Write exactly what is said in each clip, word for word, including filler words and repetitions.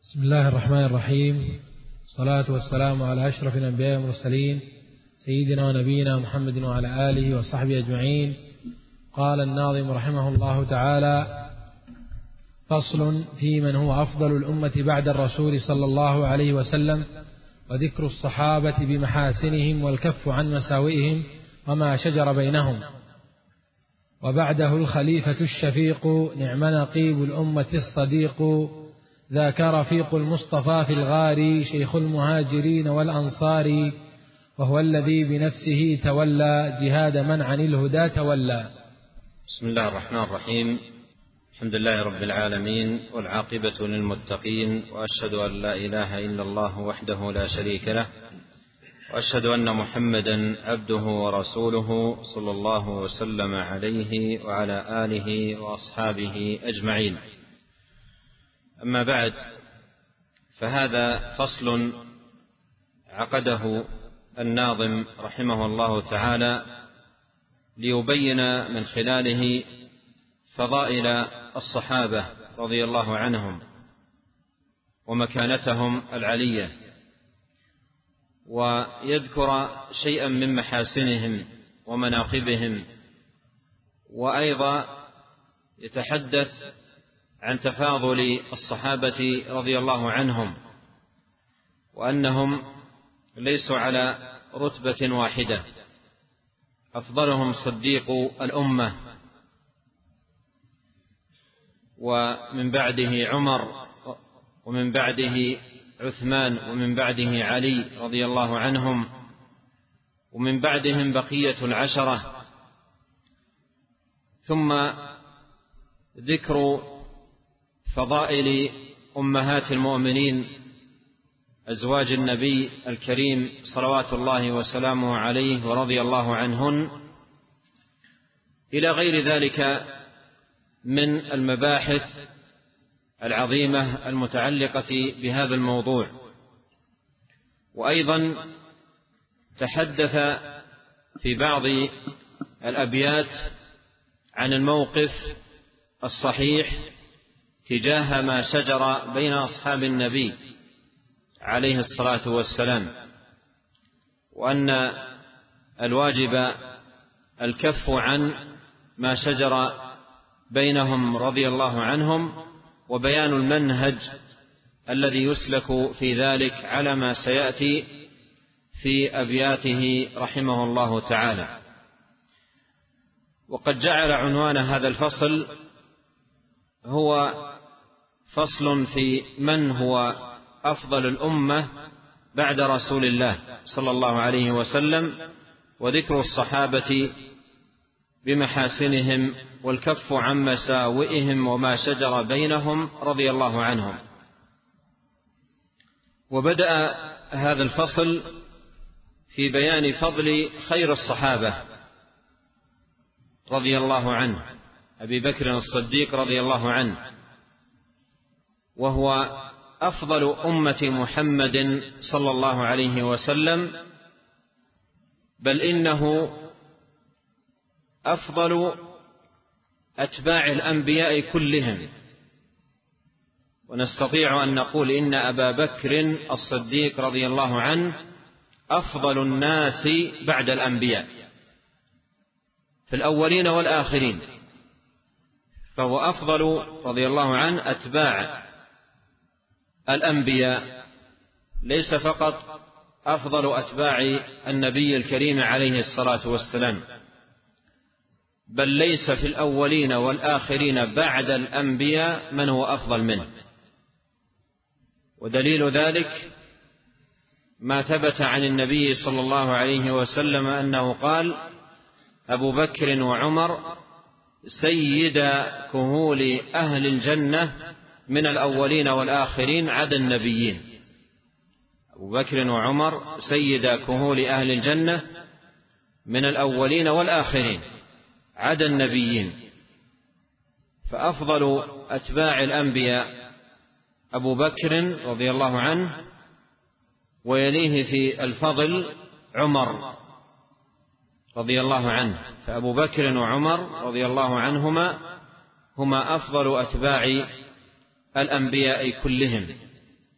بسم الله الرحمن الرحيم، الصلاة والسلام على أشرف الأنبياء والمرسلين سيدنا ونبينا محمد وعلى آله وصحبه أجمعين. قال الناظم رحمه الله تعالى: فصل في من هو أفضل الأمة بعد الرسول صلى الله عليه وسلم، وذكر الصحابة بمحاسنهم والكف عن مساوئهم وما شجر بينهم. وبعده الخليفة الشفيق، نعم نقيب الأمة الصديق، ذاك رفيق المصطفى في الغار، شيخ المهاجرين والأنصار، وهو الذي بنفسه تولى جهاد من عن الهدى تولى. بسم الله الرحمن الرحيم، الحمد لله رب العالمين، والعاقبة للمتقين، وأشهد أن لا إله إلا الله وحده لا شريك له، وأشهد أن محمدا عبده ورسوله صلى الله وسلم عليه وعلى آله وأصحابه أجمعين. أما بعد، فهذا فصل عقده الناظم رحمه الله تعالى ليبين من خلاله فضائل الصحابة رضي الله عنهم ومكانتهم العلية، ويذكر شيئا من محاسنهم ومناقبهم، وأيضا يتحدث عن تفاضل الصحابة رضي الله عنهم، وأنهم ليسوا على رتبة واحدة، أفضلهم صديق الأمة، ومن بعده عمر، ومن بعده عثمان، ومن بعده علي رضي الله عنهم، ومن بعدهم بقية العشرة. ثم ذكر فضائل أمهات المؤمنين أزواج النبي الكريم صلوات الله وسلامه عليه ورضي الله عنهن، إلى غير ذلك من المباحث العظيمة المتعلقة بهذا الموضوع. وأيضا تحدث في بعض الأبيات عن الموقف الصحيح تجاه ما شجر بين أصحاب النبي عليه الصلاة والسلام، وأن الواجب الكف عن ما شجر بينهم رضي الله عنهم، وبيان المنهج الذي يسلك في ذلك على ما سيأتي في أبياته رحمه الله تعالى. وقد جعل عنوان هذا الفصل هو فصل في من هو أفضل الأمة بعد رسول الله صلى الله عليه وسلم، وذكر الصحابة بمحاسنهم والكف عن مساوئهم وما شجر بينهم رضي الله عنهم. وبدأ هذا الفصل في بيان فضل خير الصحابة رضي الله عنه، أبي بكر الصديق رضي الله عنه، وهو أفضل أمة محمد صلى الله عليه وسلم، بل إنه أفضل أتباع الأنبياء كلهم. ونستطيع أن نقول إن أبا بكر الصديق رضي الله عنه أفضل الناس بعد الأنبياء في الأولين والآخرين، فهو أفضل رضي الله عنه أتباع الأنبياء، ليس فقط أفضل أتباع النبي الكريم عليه الصلاة والسلام، بل ليس في الأولين والآخرين بعد الأنبياء من هو أفضل منه. ودليل ذلك ما ثبت عن النبي صلى الله عليه وسلم أنه قال: أبو بكر وعمر سيدا كهول أهل الجنة من الأولين والآخرين عدا النبيين. أبو بكر وعمر سيدا كهول أهل الجنة من الأولين والآخرين عدا النبيين. فأفضل أتباع الأنبياء أبو بكر رضي الله عنه، ويليه في الفضل عمر رضي الله عنه. فأبو بكر وعمر رضي الله عنهما هما أفضل أتباع الأنبياء كلهم.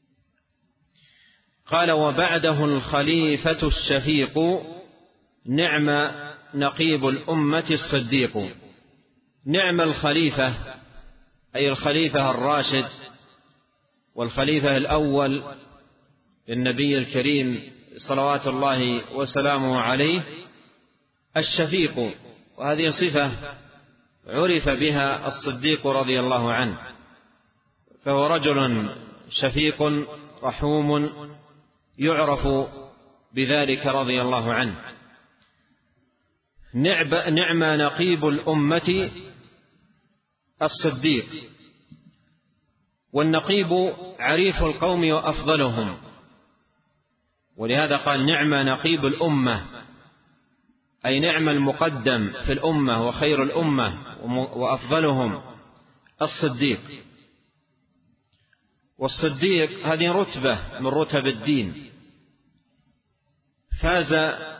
قال: وبعده الخليفة الشفيق، نعم نقيب الأمة الصديق. نعم الخليفة أي الخليفة الراشد والخليفة الأول للنبي الكريم صلوات الله وسلامه عليه الشفيق، وهذه صفة عرف بها الصديق رضي الله عنه، فهو رجل شفيق رحوم يعرف بذلك رضي الله عنه. نعم نقيب الأمة الصديق. والنقيب عريف القوم وأفضلهم، ولهذا قال: نعم نقيب الأمة، أي نعم المقدم في الأمة وخير الأمة وأفضلهم الصديق. والصديق هذه رتبة من رتب الدين، فاز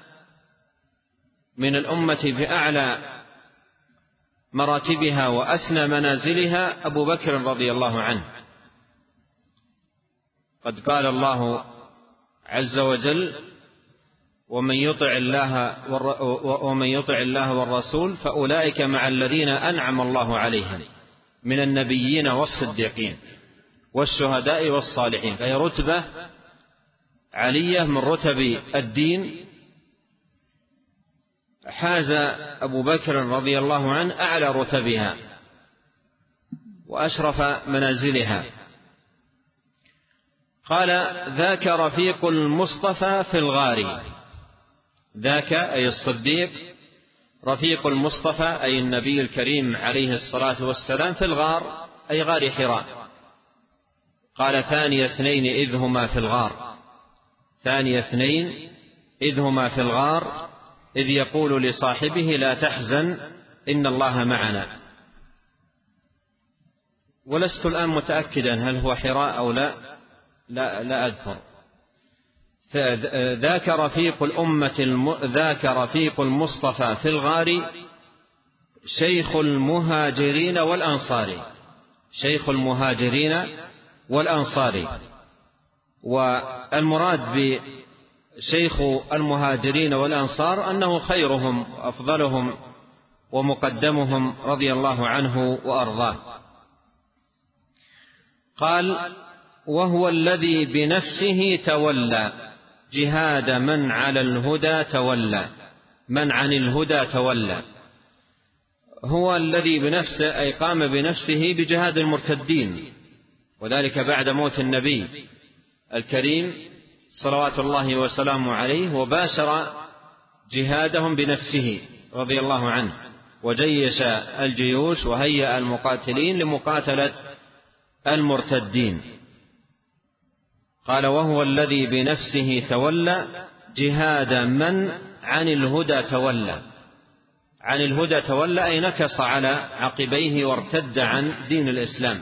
من الأمة بأعلى مراتبها وأسنى منازلها أبو بكر رضي الله عنه. قد قال الله عز وجل: ومن يطع الله ومن يطع الله والرسول فأولئك مع الذين أنعم الله عليهم من النبيين والصديقين والشهداء والصالحين. فهي رتبة علية من رتب الدين، حاز أبو بكر رضي الله عنه أعلى رتبها وأشرف منازلها. قال: ذاك رفيق المصطفى في الغار. ذاك أي الصديق، رفيق المصطفى أي النبي الكريم عليه الصلاة والسلام، في الغار أي غار حراء. قال: ثاني اثنين إذ هما في الغار. ثاني اثنين إذ هما في الغار إذ يقول لصاحبه لا تحزن إن الله معنا. ولست الآن متأكدا هل هو حراء أو لا، لا, لا أذكر. ذاك رفيق الأمة الم... ذاك رفيق المصطفى في الغار شيخ المهاجرين والأنصار. شيخ المهاجرين والأنصار. والمراد بشيخ المهاجرين والأنصار أنه خيرهم وأفضلهم ومقدمهم رضي الله عنه وأرضاه. قال: وهو الذي بنفسه تولى جهاد من على الهدى تولى من عن الهدى تولى. هو الذي بنفسه أي قام بنفسه بجهاد المرتدين، وذلك بعد موت النبي الكريم صلوات الله وسلامه عليه، وباشر جهادهم بنفسه رضي الله عنه، وجيش الجيوش وهيأ المقاتلين لمقاتلة المرتدين. قال: وهو الذي بنفسه تولى جهاد من عن الهدى تولى. عن الهدى تولى أي نكص على عقبيه وارتد عن دين الإسلام.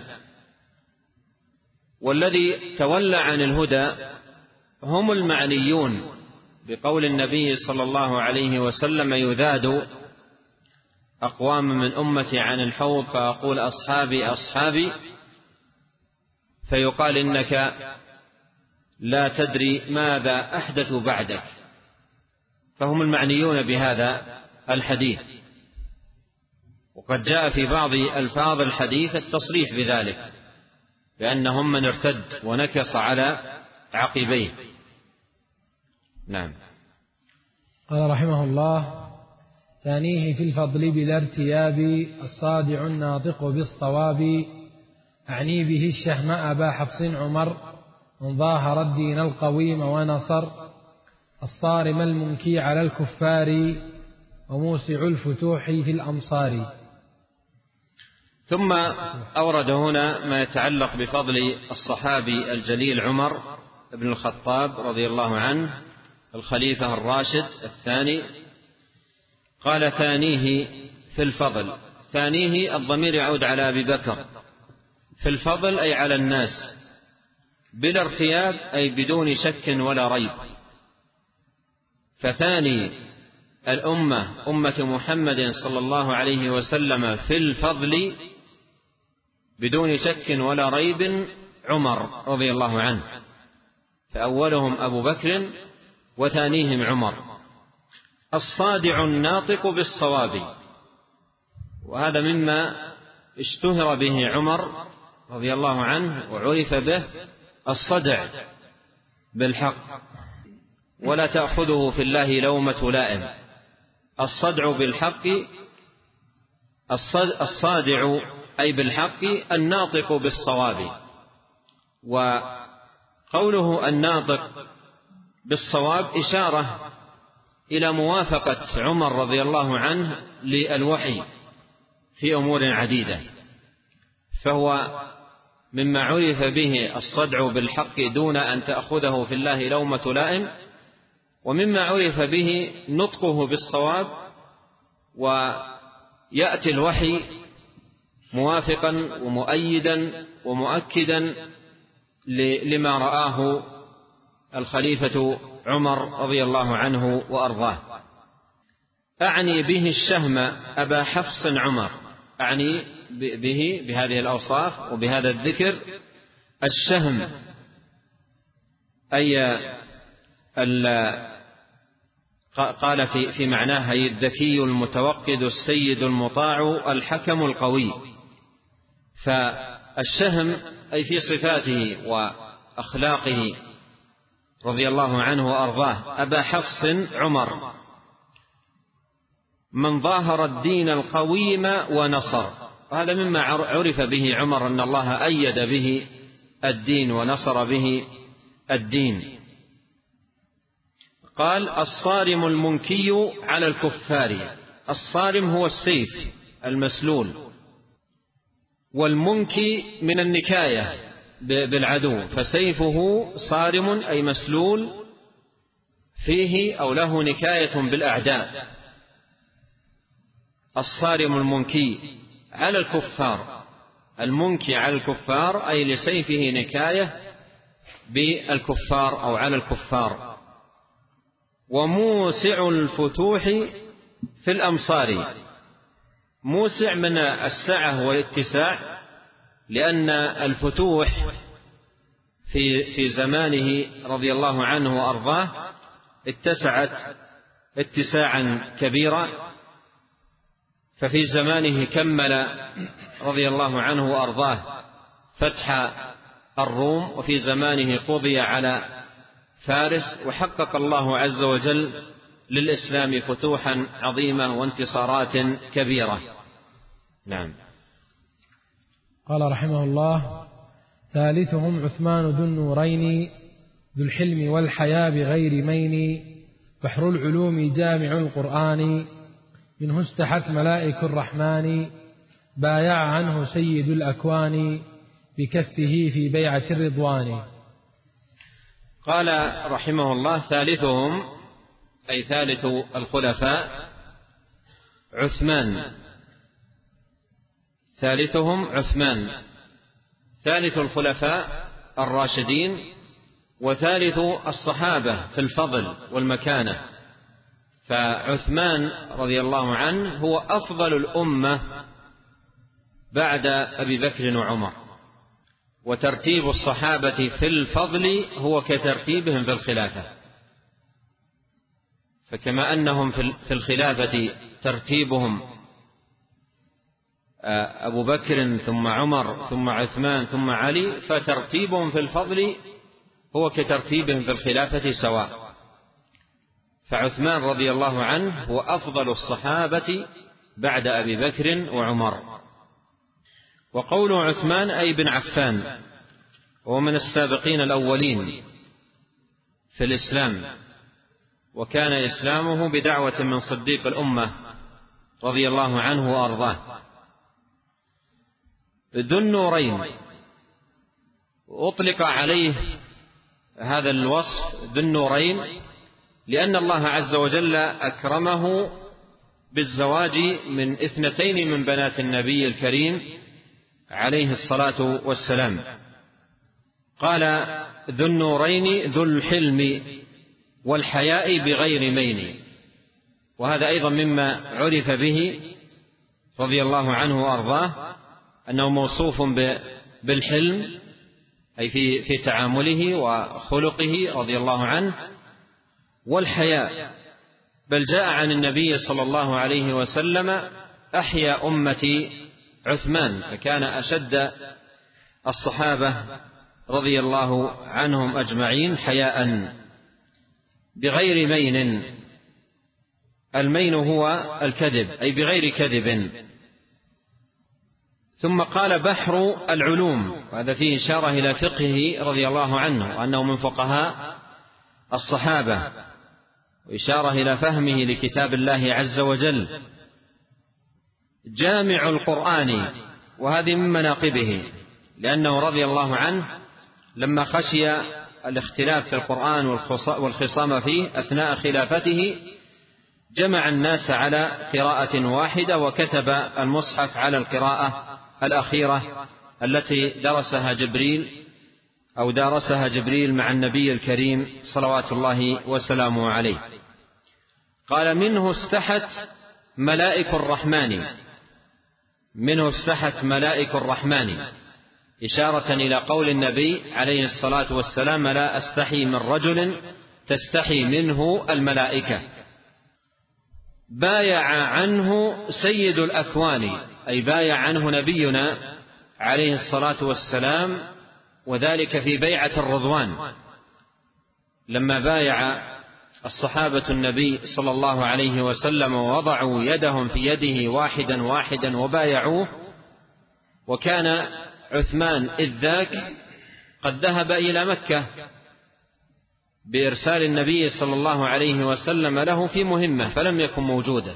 والذي تولى عن الهدى هم المعنيون بقول النبي صلى الله عليه وسلم: يذاد أقوام من أمتي عن الحوض فأقول أصحابي أصحابي، فيقال إنك لا تدري ماذا أحدث بعدك. فهم المعنيون بهذا الحديث. وقد جاء في بعض ألفاظ الحديث التصريح بذلك، بأنهم من ارتد ونكص على عقبيه. نعم. قال رحمه الله: ثانيه في الفضل بلا ارتياب الصادع الناطق بالصواب، أعني به الشهم أبا حفص عمر من ظاهر الدين القويم ونصر، الصارم المنكي على الكفار وموسع الفتوح في الأمصار. ثم أورد هنا ما يتعلق بفضل الصحابي الجليل عمر بن الخطاب رضي الله عنه الخليفة الراشد الثاني. قال: ثانيه في الفضل. ثانيه الضمير يعود على أبي بكر، في الفضل أي على الناس، بلا ارتياب أي بدون شك ولا ريب. فثاني الأمة أمة محمد صلى الله عليه وسلم في الفضل بدون شك ولا ريب عمر رضي الله عنه. فأولهم أبو بكر وثانيهم عمر. الصادع الناطق بالصواب، وهذا مما اشتهر به عمر رضي الله عنه وعرف به، الصدع بالحق، ولا تأخذه في الله لومة لائم. الصدع بالحق، الصادع أي بالحق الناطق بالصواب. وقوله الناطق بالصواب إشارة إلى موافقة عمر رضي الله عنه للوحي في أمور عديدة، فهو مما عرف به الصدع بالحق دون أن تأخذه في الله لومة لائم، ومما عرف به نطقه بالصواب، ويأتي الوحي موافقا ومؤيدا ومؤكدا لما رآه الخليفة عمر رضي الله عنه وأرضاه. أعني به الشهم أبا حفص عمر، أعني به بهذه الأوصاف وبهذا الذكر الشهم، أي قال في في معناه أي الذكي المتوقد السيد المطاع الحكم القوي. فالشهم أي في صفاته وأخلاقه رضي الله عنه وأرضاه. أبا حفص عمر من ظاهر الدين القويم ونصر، وهذا مما عرف به عمر أن الله أيد به الدين ونصر به الدين. قال الصارم المنكي على الكفار. الصارم هو السيف المسلول، والمنكي من النكاية بالعدو، فسيفه صارم أي مسلول فيه أو له نكاية بالأعداء. الصارم المنكي على الكفار، المنكي على الكفار أي لسيفه نكاية بالكفار أو على الكفار. وموسع الفتوح في الأمصار، موسع من السعة والاتساع، لأن الفتوح في في زمانه رضي الله عنه وأرضاه اتسعت اتساعا كبيرا، ففي زمانه كمل رضي الله عنه وأرضاه فتح الروم، وفي زمانه قضي على فارس، وحقق الله عز وجل للإسلام فتوحا عظيمة وانتصارات كبيرة. نعم. قال رحمه الله: ثالثهم عثمان ذو النورين ذو الحلم والحياء بغير مين، بحر العلوم جامع القرآن، منه استحت ملائك الرحمن، بايع عنه سيد الأكوان، بكفه في بيعة الرضوان. قال رحمه الله: ثالثهم أي ثالث الخلفاء عثمان، ثالثهم عثمان، ثالث الخلفاء الراشدين، وثالث الصحابة في الفضل والمكانة. فعثمان رضي الله عنه هو أفضل الأمة بعد أبي بكر وعمر، وترتيب الصحابة في الفضل هو كترتيبهم في الخلافة. فكما أنهم في الخلافة ترتيبهم أبو بكر ثم عمر ثم عثمان ثم علي، فترتيبهم في الفضل هو كترتيبهم في الخلافة سواء. فعثمان رضي الله عنه هو أفضل الصحابة بعد أبي بكر وعمر. وقول عثمان أي بن عفان، وهو من السابقين الأولين في الإسلام، وكان إسلامه بدعوة من صديق الأمة رضي الله عنه وأرضاه. ذو النورين أطلق عليه هذا الوصف ذو النورين لأن الله عز وجل أكرمه بالزواج من اثنتين من بنات النبي الكريم عليه الصلاة والسلام. قال ذو النورين ذو الحلم والحياء بغير مين، وهذا أيضا مما عرف به رضي الله عنه وأرضاه، أنه موصوف بالحلم أي في في تعامله وخلقه رضي الله عنه، والحياء. بل جاء عن النبي صلى الله عليه وسلم: أحيا أمتي عثمان. فكان أشد الصحابة رضي الله عنهم أجمعين حياء بغير مين. المين هو الكذب، أي بغير كذب. ثم قال: بحر العلوم، وهذا فيه إشارة إلى فقهه رضي الله عنه وأنه من فقهاء الصحابة، وإشارة إلى فهمه لكتاب الله عز وجل. جامع القرآن، وهذه من مناقبه، لأنه رضي الله عنه لما خشي الاختلاف في القرآن والخصام فيه أثناء خلافته جمع الناس على قراءة واحدة، وكتب المصحف على القراءة الأخيرة التي درسها جبريل أو دارسها جبريل مع النبي الكريم صلوات الله وسلامه عليه. قال: منه استحت ملائك الرحمن، منه استحت ملائك الرحمن، إشارة إلى قول النبي عليه الصلاة والسلام: لا أستحي من رجل تستحي منه الملائكة. بايع عنه سيد الأكوان، أي بايع عنه نبينا عليه الصلاة والسلام، وذلك في بيعة الرضوان، لما بايع الصحابة النبي صلى الله عليه وسلم ووضعوا يدهم في يده واحدا واحدا وبايعوه. وكان عثمان إذ ذاك قد ذهب إلى مكة بإرسال النبي صلى الله عليه وسلم له في مهمة، فلم يكن موجودا،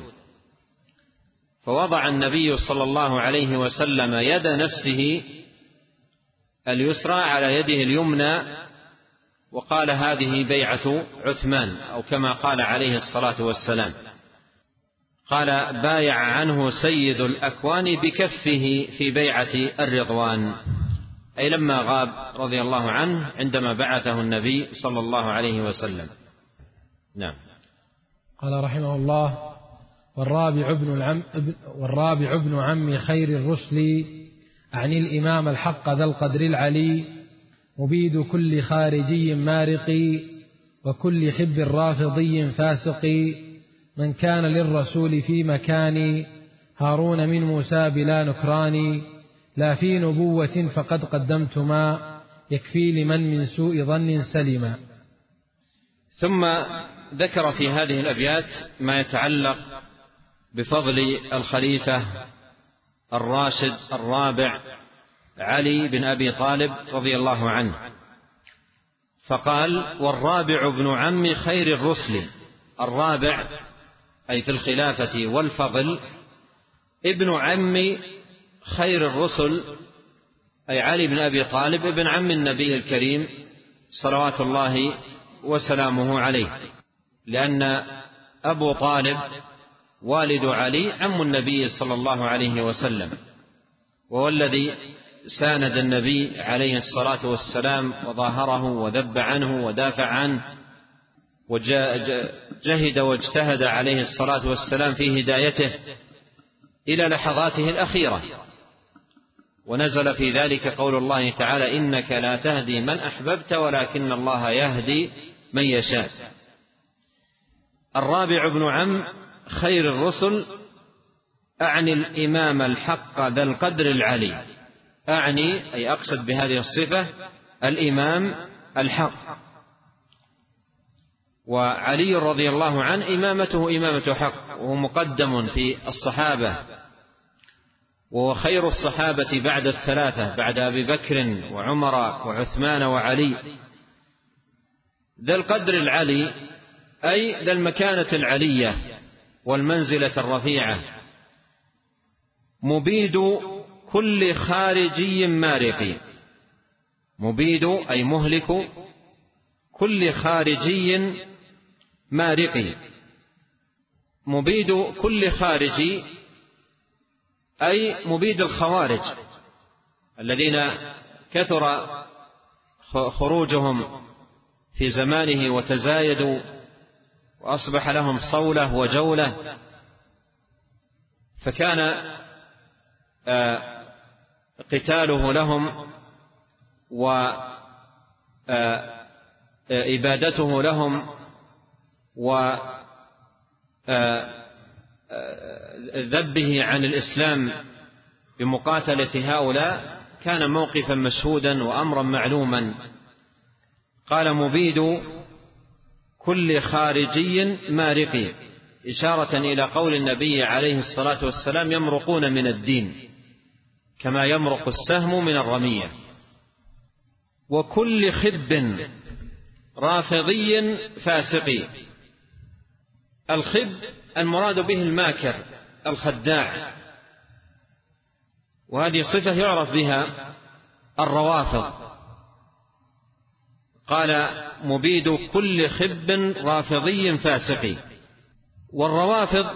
فوضع النبي صلى الله عليه وسلم يد نفسه اليسرى على يده اليمنى، وقال: هذه بيعة عثمان، أو كما قال عليه الصلاة والسلام. قال: بايع عنه سيد الأكوان بكفه في بيعة الرضوان، أي لما غاب رضي الله عنه عندما بعثه النبي صلى الله عليه وسلم. نعم. قال رحمه الله: والرابع ابن العم والرابع ابن عم خير الرسل، أعني الإمام الحق ذا القدر العلي، مبيد كل خارجي مارق، وكل خب رافضي فاسق، من كان للرسول في مكان، هارون من موسى بلا نكران، لا في نبوة فقد قدمت ما، يكفي لمن من سوء ظن سلما. ثم ذكر في هذه الأبيات ما يتعلق بفضل الخليفة الراشد الرابع علي بن أبي طالب رضي الله عنه، فقال: والرابع ابن عم خير الرسل. الرابع أي في الخلافة والفضل ابن عم خير الرسل، أي علي بن أبي طالب ابن عم النبي الكريم صلوات الله وسلامه عليه، لأن أبو طالب والد علي عم النبي صلى الله عليه وسلم، وهو الذي ساند النبي عليه الصلاة والسلام وظاهره وذب عنه ودافع عنه، وجهد واجتهد عليه الصلاة والسلام في هدايته إلى لحظاته الأخيرة. ونزل في ذلك قول الله تعالى: إنك لا تهدي من أحببت ولكن الله يهدي من يشاء. الرابع ابن عم خير الرسل، أعني الإمام الحق ذا القدر العلي، أعني أي أقصد بهذه الصفة الإمام الحق. وعلي رضي الله عنه إمامته إمامة حق، وهو مقدم في الصحابة، وهو خير الصحابة بعد الثلاثة، بعد أبي بكر وعمر وعثمان وعلي. ذا القدر العلي أي ذا المكانة العلية والمنزلة الرفيعة، مبيد كل خارجي مارق. مبيد أي مهلك كل خارجي مارق. مبيد كل خارجي أي مبيد الخوارج الذين كثر خروجهم في زمانه وتزايدوا وأصبح لهم صولة وجولة، فكان قتاله لهم وقتل وإبادته لهم وذبه عن الإسلام بمقاتلة هؤلاء كان موقفا مشهودا وأمرا معلوما. قال: مبيد كل خارجي مارقي، إشارة إلى قول النبي عليه الصلاة والسلام: يمرقون من الدين كما يمرق السهم من الرمية. وكل خب رافضي فاسقي. الخب المراد به الماكر الخداع، وهذه صفة يعرف بها الروافض. قال: مبيد كل خب رافضي فاسقي. والروافض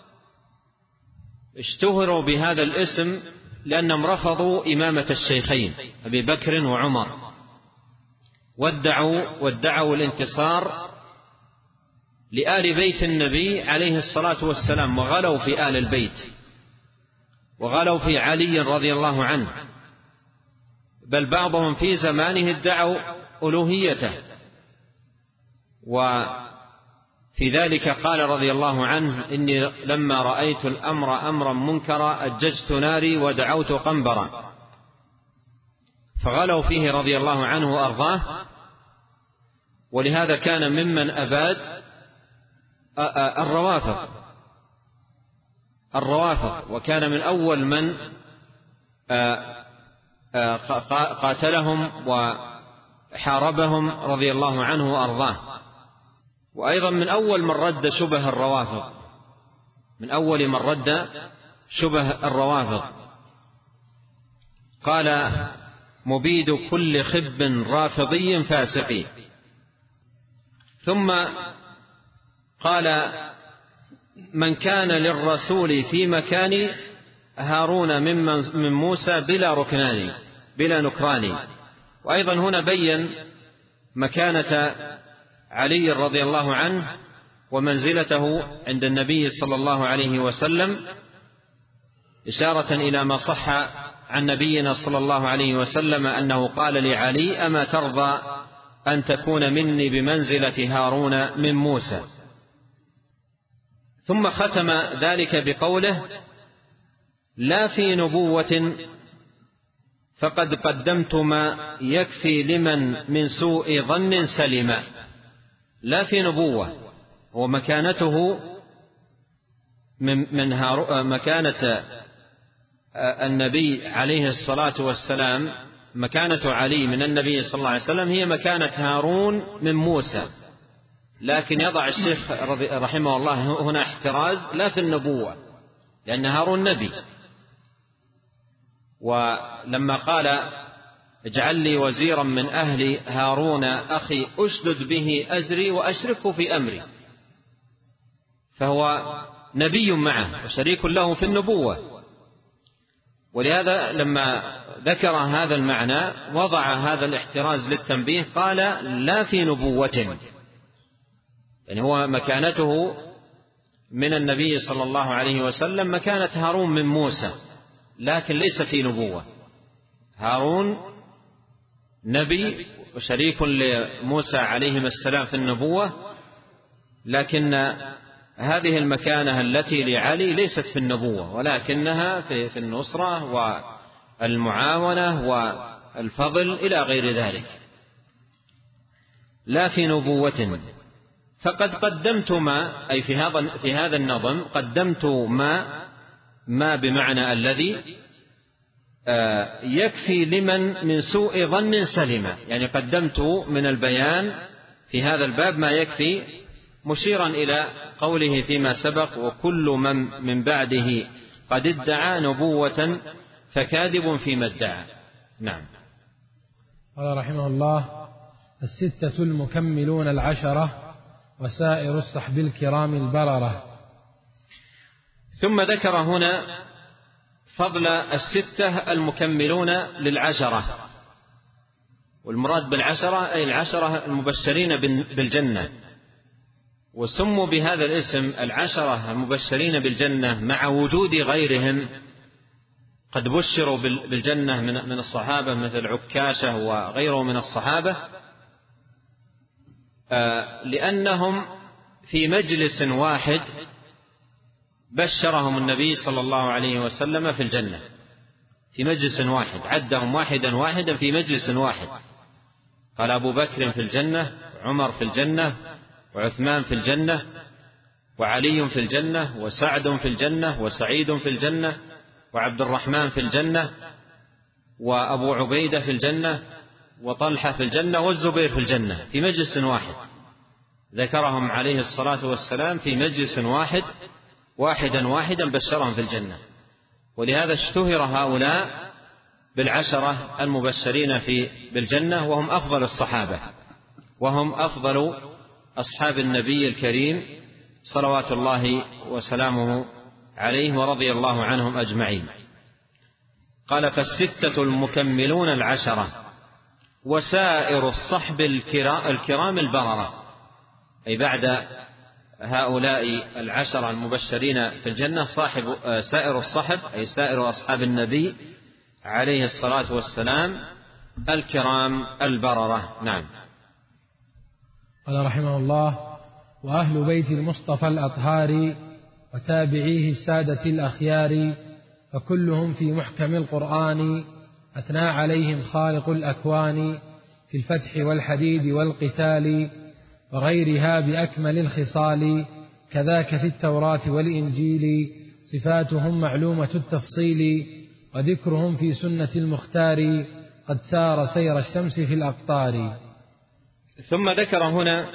اشتهروا بهذا الاسم لأنهم رفضوا إمامة الشيخين أبي بكر وعمر، وادعوا, وادعوا الانتصار لآل بيت النبي عليه الصلاة والسلام، وغلوا في آل البيت، وغلوا في علي رضي الله عنه، بل بعضهم في زمانه ادعوا ألوهيته. وفي ذلك قال رضي الله عنه: إني لما رأيت الأمر أمرا منكرا أججت ناري ودعوت قنبرا. فغلوا فيه رضي الله عنه وأرضاه، ولهذا كان ممن أباد الروافض الروافض وكان من أول من قاتلهم وحاربهم رضي الله عنه وأرضاه، وأيضا من أول من رد شبه الروافض من أول من رد شبه الروافض. قال: مبيد كل خب رافضي فاسقي. ثم قال: من كان للرسول في مكان هارون من موسى بلا ركنان بلا نكران. وأيضا هنا بين مكانة علي رضي الله عنه ومنزلته عند النبي صلى الله عليه وسلم، إشارة إلى ما صح عن نبينا صلى الله عليه وسلم أنه قال لعلي: أما ترضى أن تكون مني بمنزلة هارون من موسى. ظ ختم ذلك بقوله: لا في نبوة فقد قدمت ما يكفي لمن من سوء ظن سلما. لا في نبوة، ومكانته من, من مكانة النبي عليه الصلاة والسلام، مكانة علي من النبي صلى الله عليه وسلم هي مكانة هارون من موسى. لكن يضع الشيخ رحمه الله هنا احتراز: لا في النبوة، لأن هارون نبي. ولما قال: اجعل لي وزيرا من أهل هارون أخي أشدد به أزري وأشركه في أمري، فهو نبي معه وشريك له في النبوة. ولهذا لما ذكر هذا المعنى وضع هذا الاحتراز للتنبيه، قال: لا في نبوة، يعني هو مكانته من النبي صلى الله عليه وسلم مكانة هارون من موسى، لكن ليس في نبوة. هارون نبي وشريك لموسى عليهما السلام في النبوة، لكن هذه المكانة التي لعلي ليست في النبوة، ولكنها في النصرة والمعاونة والفضل إلى غير ذلك. لا في نبوة فقد قدمت ما، أي في هذا في هذا النظم قدمت ما ما بمعنى الذي يكفي لمن من سوء ظن سلم، يعني قدمت من البيان في هذا الباب ما يكفي، مشيرا إلى قوله فيما سبق: وكل من من بعده قد ادعى نبوة فكاذب فيما ادعى. نعم. قال رحمه الله: الستة المكملون العشرة وسائر الصحب الكرام البررة. ثم ذكر هنا فضل الستة المكملون للعشرة، والمراد بالعشرة أي العشرة المبشرين بالجنة، وسموا بهذا الاسم العشرة المبشرين بالجنة مع وجود غيرهم قد بشروا بالجنة من الصحابة مثل عكاشة وغيره من الصحابة، لأنهم في مجلس واحد بشرهم النبي صلى الله عليه وسلم في الجنة، في مجلس واحد عدهم واحدا واحدا في مجلس واحد، قال أبو بكر في الجنة، وعمر في الجنة، وعثمان في الجنة، وعلي في الجنة، وسعد في الجنة، وسعيد في الجنة، وعبد الرحمن في الجنة، وأبو عبيدة في الجنة، وطلحة في الجنة، والزبير في الجنة، في مجلس واحد ذكرهم عليه الصلاة والسلام في مجلس واحد واحدا واحدا بشرهم في الجنة. ولهذا اشتهر هؤلاء بالعشرة المبشرين في بالجنة، وهم أفضل الصحابة، وهم أفضل أصحاب النبي الكريم صلوات الله وسلامه عليه ورضي الله عنهم أجمعين. قال: فالستة المكملون العشرة وسائر الصحب الكرام البررة، أي بعد هؤلاء العشرة المبشرين في الجنة صاحب سائر الصحب، أي سائر أصحاب النبي عليه الصلاة والسلام الكرام البررة. نعم. قال رحمه الله: وأهل بيت المصطفى الأطهار وتابعيه السادة الأخيار، فكلهم في محكم القرآن أثنى عليهم خالق الأكوان، في الفتح والحديد والقتال وغيرها بأكمل الخصال، كذاك في التوراة والإنجيل صفاتهم معلومة التفصيل، وذكرهم في سنة المختار قد سار سير الشمس في الأقطار. ثم ذكر هنا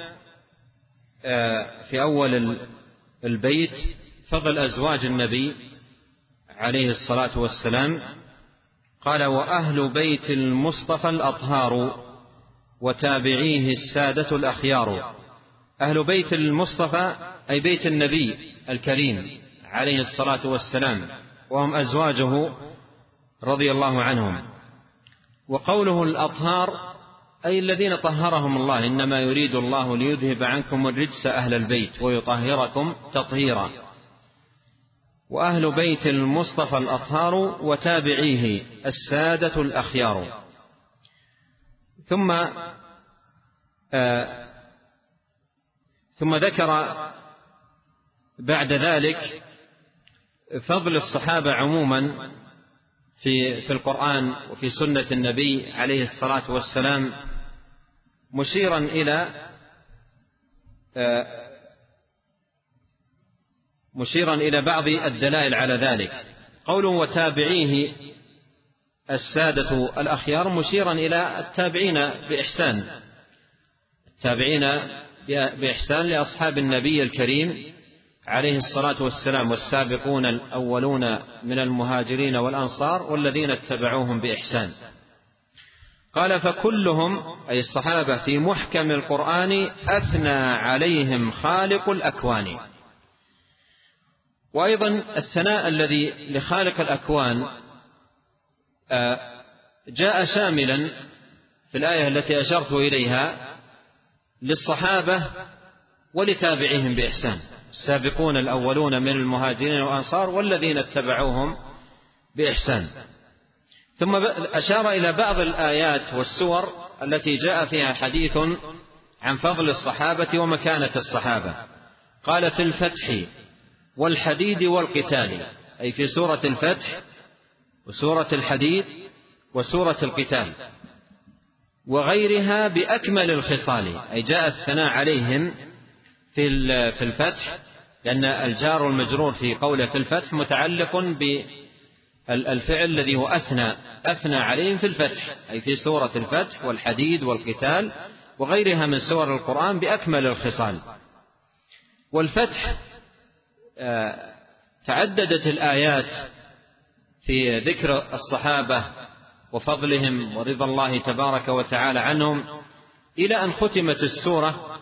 في أول البيت فضل أزواج النبي عليه الصلاة والسلام، قال: وأهل بيت المصطفى الأطهار وتابعيه السادة الأخيار. أهل بيت المصطفى أي بيت النبي الكريم عليه الصلاة والسلام، وهم أزواجه رضي الله عنهم. وقوله الأطهار أي الذين طهرهم الله، إنما يريد الله ليذهب عنكم الرجس أهل البيت ويطهركم تطهيرا. وأهل بيت المصطفى الأطهار وتابعيه السادة الأخيار. ثم آه ثم ذكر بعد ذلك فضل الصحابة عموما في في القرآن وفي سنة النبي عليه الصلاة والسلام، مشيرا إلى آه مشيرا إلى بعض الدلائل على ذلك. قوله وتابعيه السادة الأخيار مشيرا إلى التابعين بإحسان، التابعين بإحسان لأصحاب النبي الكريم عليه الصلاة والسلام، والسابقون الأولون من المهاجرين والأنصار والذين اتبعوهم بإحسان. قال: فكلهم أي الصحابة في محكم القرآن أثنى عليهم خالق الأكوان. وأيضا الثناء الذي لخالق الأكوان جاء شاملا في الآية التي أشرت إليها للصحابة ولتابعهم بإحسان، السابقون الأولون من المهاجرين والأنصار والذين اتبعوهم بإحسان. ثم أشار إلى بعض الآيات والسور التي جاء فيها حديث عن فضل الصحابة ومكانة الصحابة. قال: في الفتح والحديد والقتال، أي في سورة الفتح وسورة الحديد وسورة القتال وغيرها بأكمل الخصال، أي جاء الثناء عليهم في في الفتح، لأن الجار المجرور في قوله في الفتح متعلق بالفعل الذي هو أثنى أثنى عليهم في الفتح، أي في سورة الفتح والحديد والقتال وغيرها من سور القرآن بأكمل الخصال. والفتح تعددت الآيات في ذكر الصحابة وفضلهم ورضا الله تبارك وتعالى عنهم، إلى أن ختمت السورة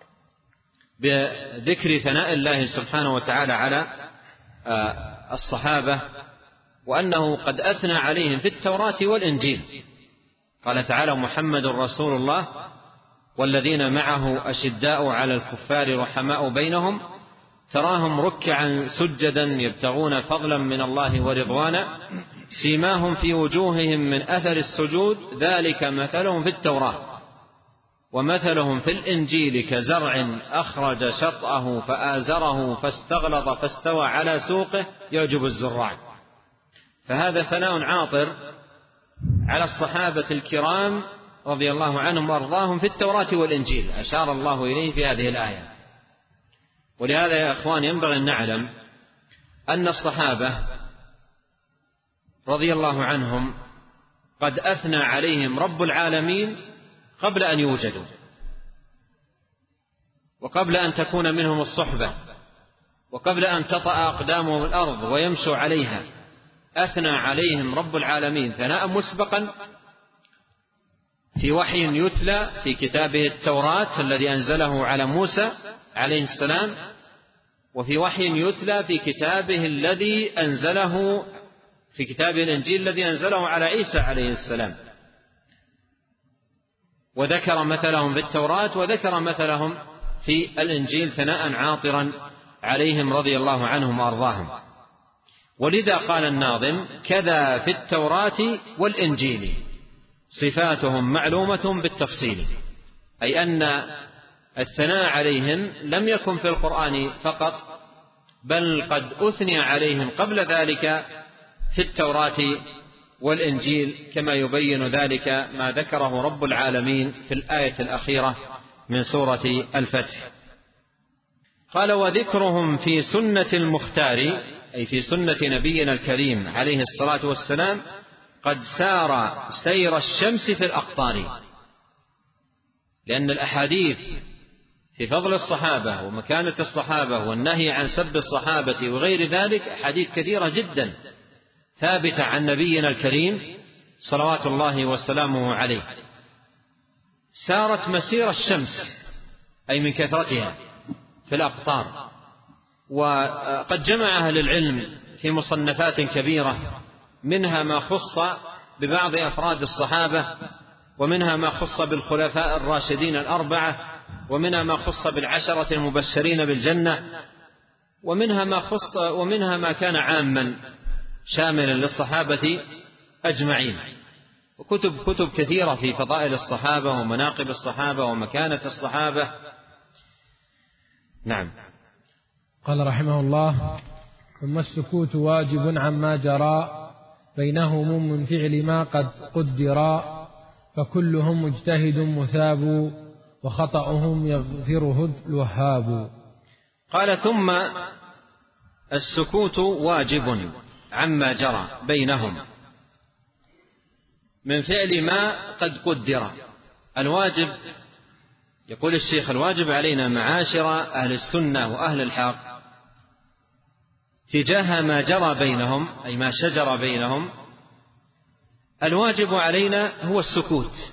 بذكر ثناء الله سبحانه وتعالى على الصحابة، وأنه قد أثنى عليهم في التوراة والإنجيل. قال تعالى: محمد رسول الله والذين معه أشداء على الكفار رحماء بينهم تراهم ركعا سجدا يبتغون فضلا من الله ورضوانا سيماهم في وجوههم من أثر السجود ذلك مثلهم في التوراة ومثلهم في الإنجيل كزرع أخرج شطأه فآزره فاستغلظ فاستوى على سوقه يعجب الزراع. فهذا ثناء عاطر على الصحابة الكرام رضي الله عنهم وأرضاهم في التوراة والإنجيل، أشار الله إليه في هذه الآية. ولهذا يا أخوان ينبغي أن نعلم أن الصحابة رضي الله عنهم قد أثنى عليهم رب العالمين قبل أن يوجدوا، وقبل أن تكون منهم الصحبة، وقبل أن تطأ أقدامهم الأرض ويمشوا عليها. أثنى عليهم رب العالمين ثناء مسبقا في وحي يتلى في كتابه التوراة الذي أنزله على موسى عليه السلام، وفي وحي يتلى في كتابه الذي أنزله في كتابه الإنجيل الذي أنزله على عيسى عليه السلام. وذكر مثلهم في التوراة وذكر مثلهم في الإنجيل ثناء عاطرا عليهم رضي الله عنهم وأرضاهم. ولذا قال الناظم: كذا في التوراة والإنجيل صفاتهم معلومة بالتفصيل، أي أن الثناء عليهم لم يكن في القرآن فقط، بل قد أثني عليهم قبل ذلك في التوراة والإنجيل، كما يبين ذلك ما ذكره رب العالمين في الآية الأخيرة من سورة الفتح. قال: وذكرهم في سنة المختار، أي في سنة نبينا الكريم عليه الصلاة والسلام، قد سار سير الشمس في الأقطار. لأن الأحاديث في فضل الصحابة ومكانة الصحابة والنهي عن سب الصحابة وغير ذلك أحاديث كثيرة جدا ثابتة عن نبينا الكريم صلوات الله وسلامه عليه، سارت مسير الشمس أي من كثرتها في الأقطار. وقد جمع أهل العلم في مصنفات كبيرة، منها ما خص ببعض أفراد الصحابة، ومنها ما خص بالخلفاء الراشدين الأربعة، ومنها ما خص بالعشرة المبشرين بالجنة، ومنها ما خص ومنها ما كان عاما شاملا للصحابة أجمعين. وكتب كتب كثيرة في فضائل الصحابة ومناقب الصحابة ومكانة الصحابة. نعم. قال رحمه الله: ثم السكوت واجب عما جرى بينهم من فعل ما قد قدرا، فكلهم مجتهد مثاب وخطأهم يغفره الوهاب. قال: ثم السكوت واجب عما جرى بينهم من فعل ما قد قدر. الواجب، يقول الشيخ، الواجب علينا معاشر أهل السنة وأهل الحق تجاه ما جرى بينهم، أي ما شجر بينهم، الواجب علينا هو السكوت.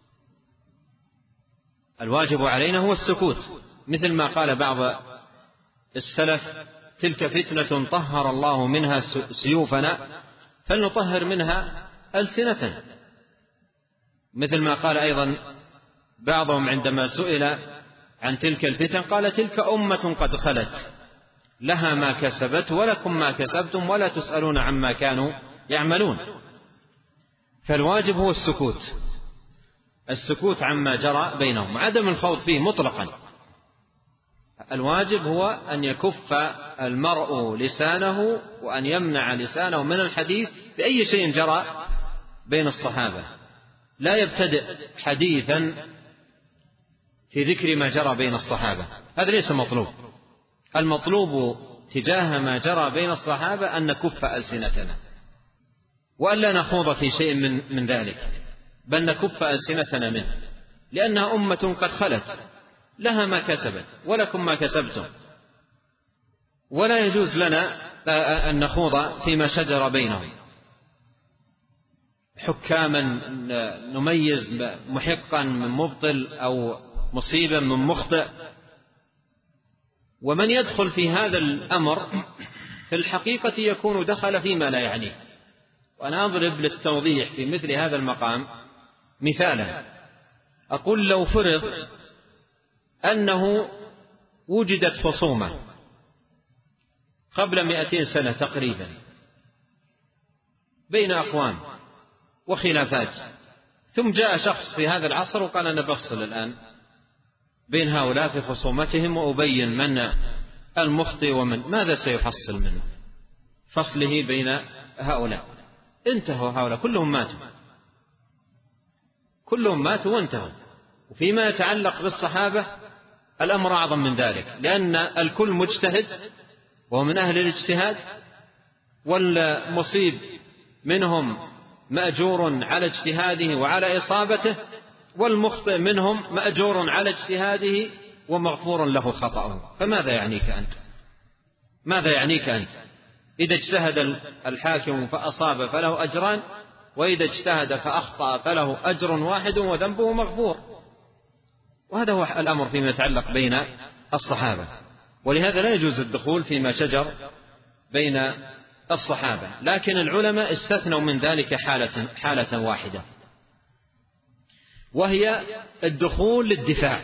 الواجب علينا هو السكوت، مثل ما قال بعض السلف: تلك فتنة طهر الله منها سيوفنا فلنطهر منها ألسنة. مثل ما قال أيضا بعضهم عندما سئل عن تلك الفتن قال: تلك أمة قد خلت لها ما كسبت ولكم ما كسبتم ولا تسألون عما كانوا يعملون. فالواجب هو السكوت، السكوت عما جرى بينهم، عدم الخوض فيه مطلقا. الواجب هو أن يكف المرء لسانه وأن يمنع لسانه من الحديث بأي شيء جرى بين الصحابة، لا يبتدئ حديثا في ذكر ما جرى بين الصحابة، هذا ليس مطلوب. المطلوب تجاه ما جرى بين الصحابة أن نكف ألسنتنا وأن لا نخوض في شيء من, من ذلك، بل نكف ألسنتنا منه، لأنها أمة قد خلت لها ما كسبت ولكم ما كسبتم، ولا يجوز لنا أن نخوض فيما شجر بينهم حكاما نميز محقا من مبطل أو مصيبا من مخطئ. ومن يدخل في هذا الأمر في الحقيقة يكون دخل فيما لا يعنيه. وأنا أضرب للتوضيح في مثل هذا المقام مثالا، أقول: لو فرض أنه وجدت خصومة قبل مئتين سنة تقريبا بين أقوام وخلافات، ثم جاء شخص في هذا العصر وقال: أنا بفصل الآن بين هؤلاء في خصومتهم وأبين من المخطئ ومن ماذا سيحصل من فصله بين هؤلاء. انتهوا هؤلاء كلهم ماتوا، كلهم ماتوا وانتهوا. وفيما يتعلق بالصحابة الأمر أعظم من ذلك، لأن الكل مجتهد وهو من أهل الاجتهاد، والمصيب منهم مأجور على اجتهاده وعلى إصابته، والمخطئ منهم مأجور على اجتهاده ومغفور له خطأه. فماذا يعنيك أنت؟ ماذا يعنيك أنت؟ إذا اجتهد الحاكم فأصاب فله أجران، وإذا اجتهد فأخطأ فله أجر واحد وذنبه مغفور. وهذا هو الأمر فيما يتعلق بين الصحابة. ولهذا لا يجوز الدخول فيما شجر بين الصحابة، لكن العلماء استثنوا من ذلك حالة, حالة واحدة، وهي الدخول للدفاع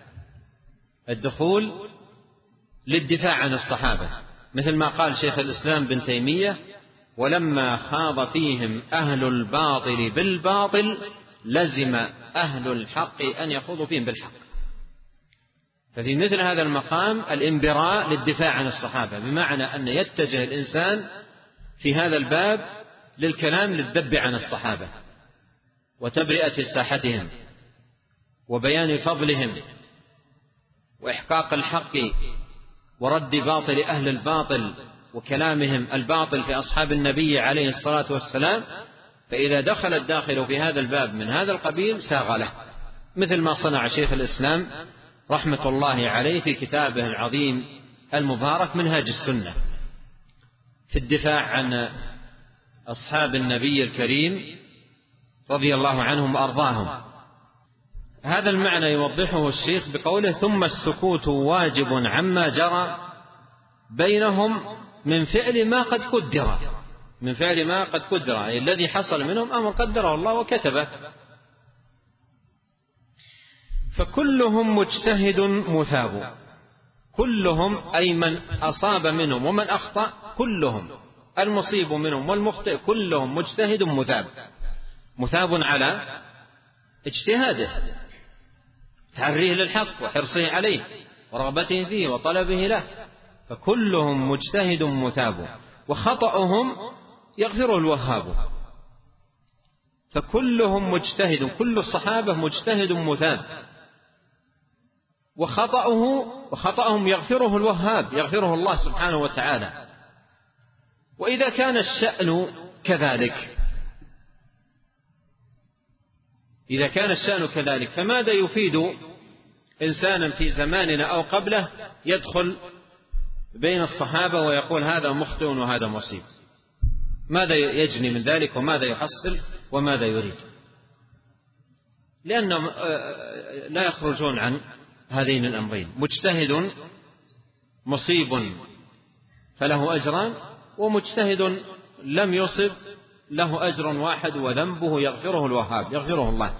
الدخول للدفاع عن الصحابة، مثل ما قال شيخ الإسلام بن تيمية: ولما خاض فيهم أهل الباطل بالباطل لزم أهل الحق أن يخوضوا فيهم بالحق. ففي مثل هذا المقام الانبراء للدفاع عن الصحابة، بمعنى أن يتجه الإنسان في هذا الباب للكلام للذب عن الصحابة وتبرئة ساحتهم وبيان فضلهم وإحقاق الحق ورد باطل أهل الباطل وكلامهم الباطل في أصحاب النبي عليه الصلاة والسلام. فإذا دخل الداخل في هذا الباب من هذا القبيل ساغ له، مثل ما صنع شيخ الإسلام رحمة الله عليه في كتابه العظيم المبارك منهاج السنة في الدفاع عن أصحاب النبي الكريم رضي الله عنهم وأرضاهم. هذا المعنى يوضحه الشيخ بقوله: ثم السكوت واجب عما جرى بينهم من فعل ما قد قدر من فعل ما قد قدر يعني الذي حصل منهم أمر قدره الله وكتبه. فكلهم مجتهد مثاب، كلهم أي من أصاب منهم ومن أخطأ، كلهم المصيب منهم والمخطئ كلهم مجتهد مثاب، مثاب على اجتهاده، تعريه للحق وحرصه عليه ورغبته فيه وطلبه له. فكلهم مجتهد مثاب، وخطأهم يغفره الوهاب. فكلهم مجتهد، كل الصحابة مجتهد مثاب، وخطأه وخطأهم يغفره الوهاب، يغفره الله سبحانه وتعالى. وإذا كان الشأن كذلك إذا كان الشأن كذلك فماذا يفيد إنسانا في زماننا أو قبله يدخل بين الصحابة ويقول هذا مخطئ وهذا مصيب؟ ماذا يجني من ذلك وماذا يحصل وماذا يريد؟ لأنهم لا يخرجون عن هذين الأمرين: مجتهد مصيب فله أجران، ومجتهد لم يصب له أجر واحد وذنبه يغفره الوهاب، يغفره الله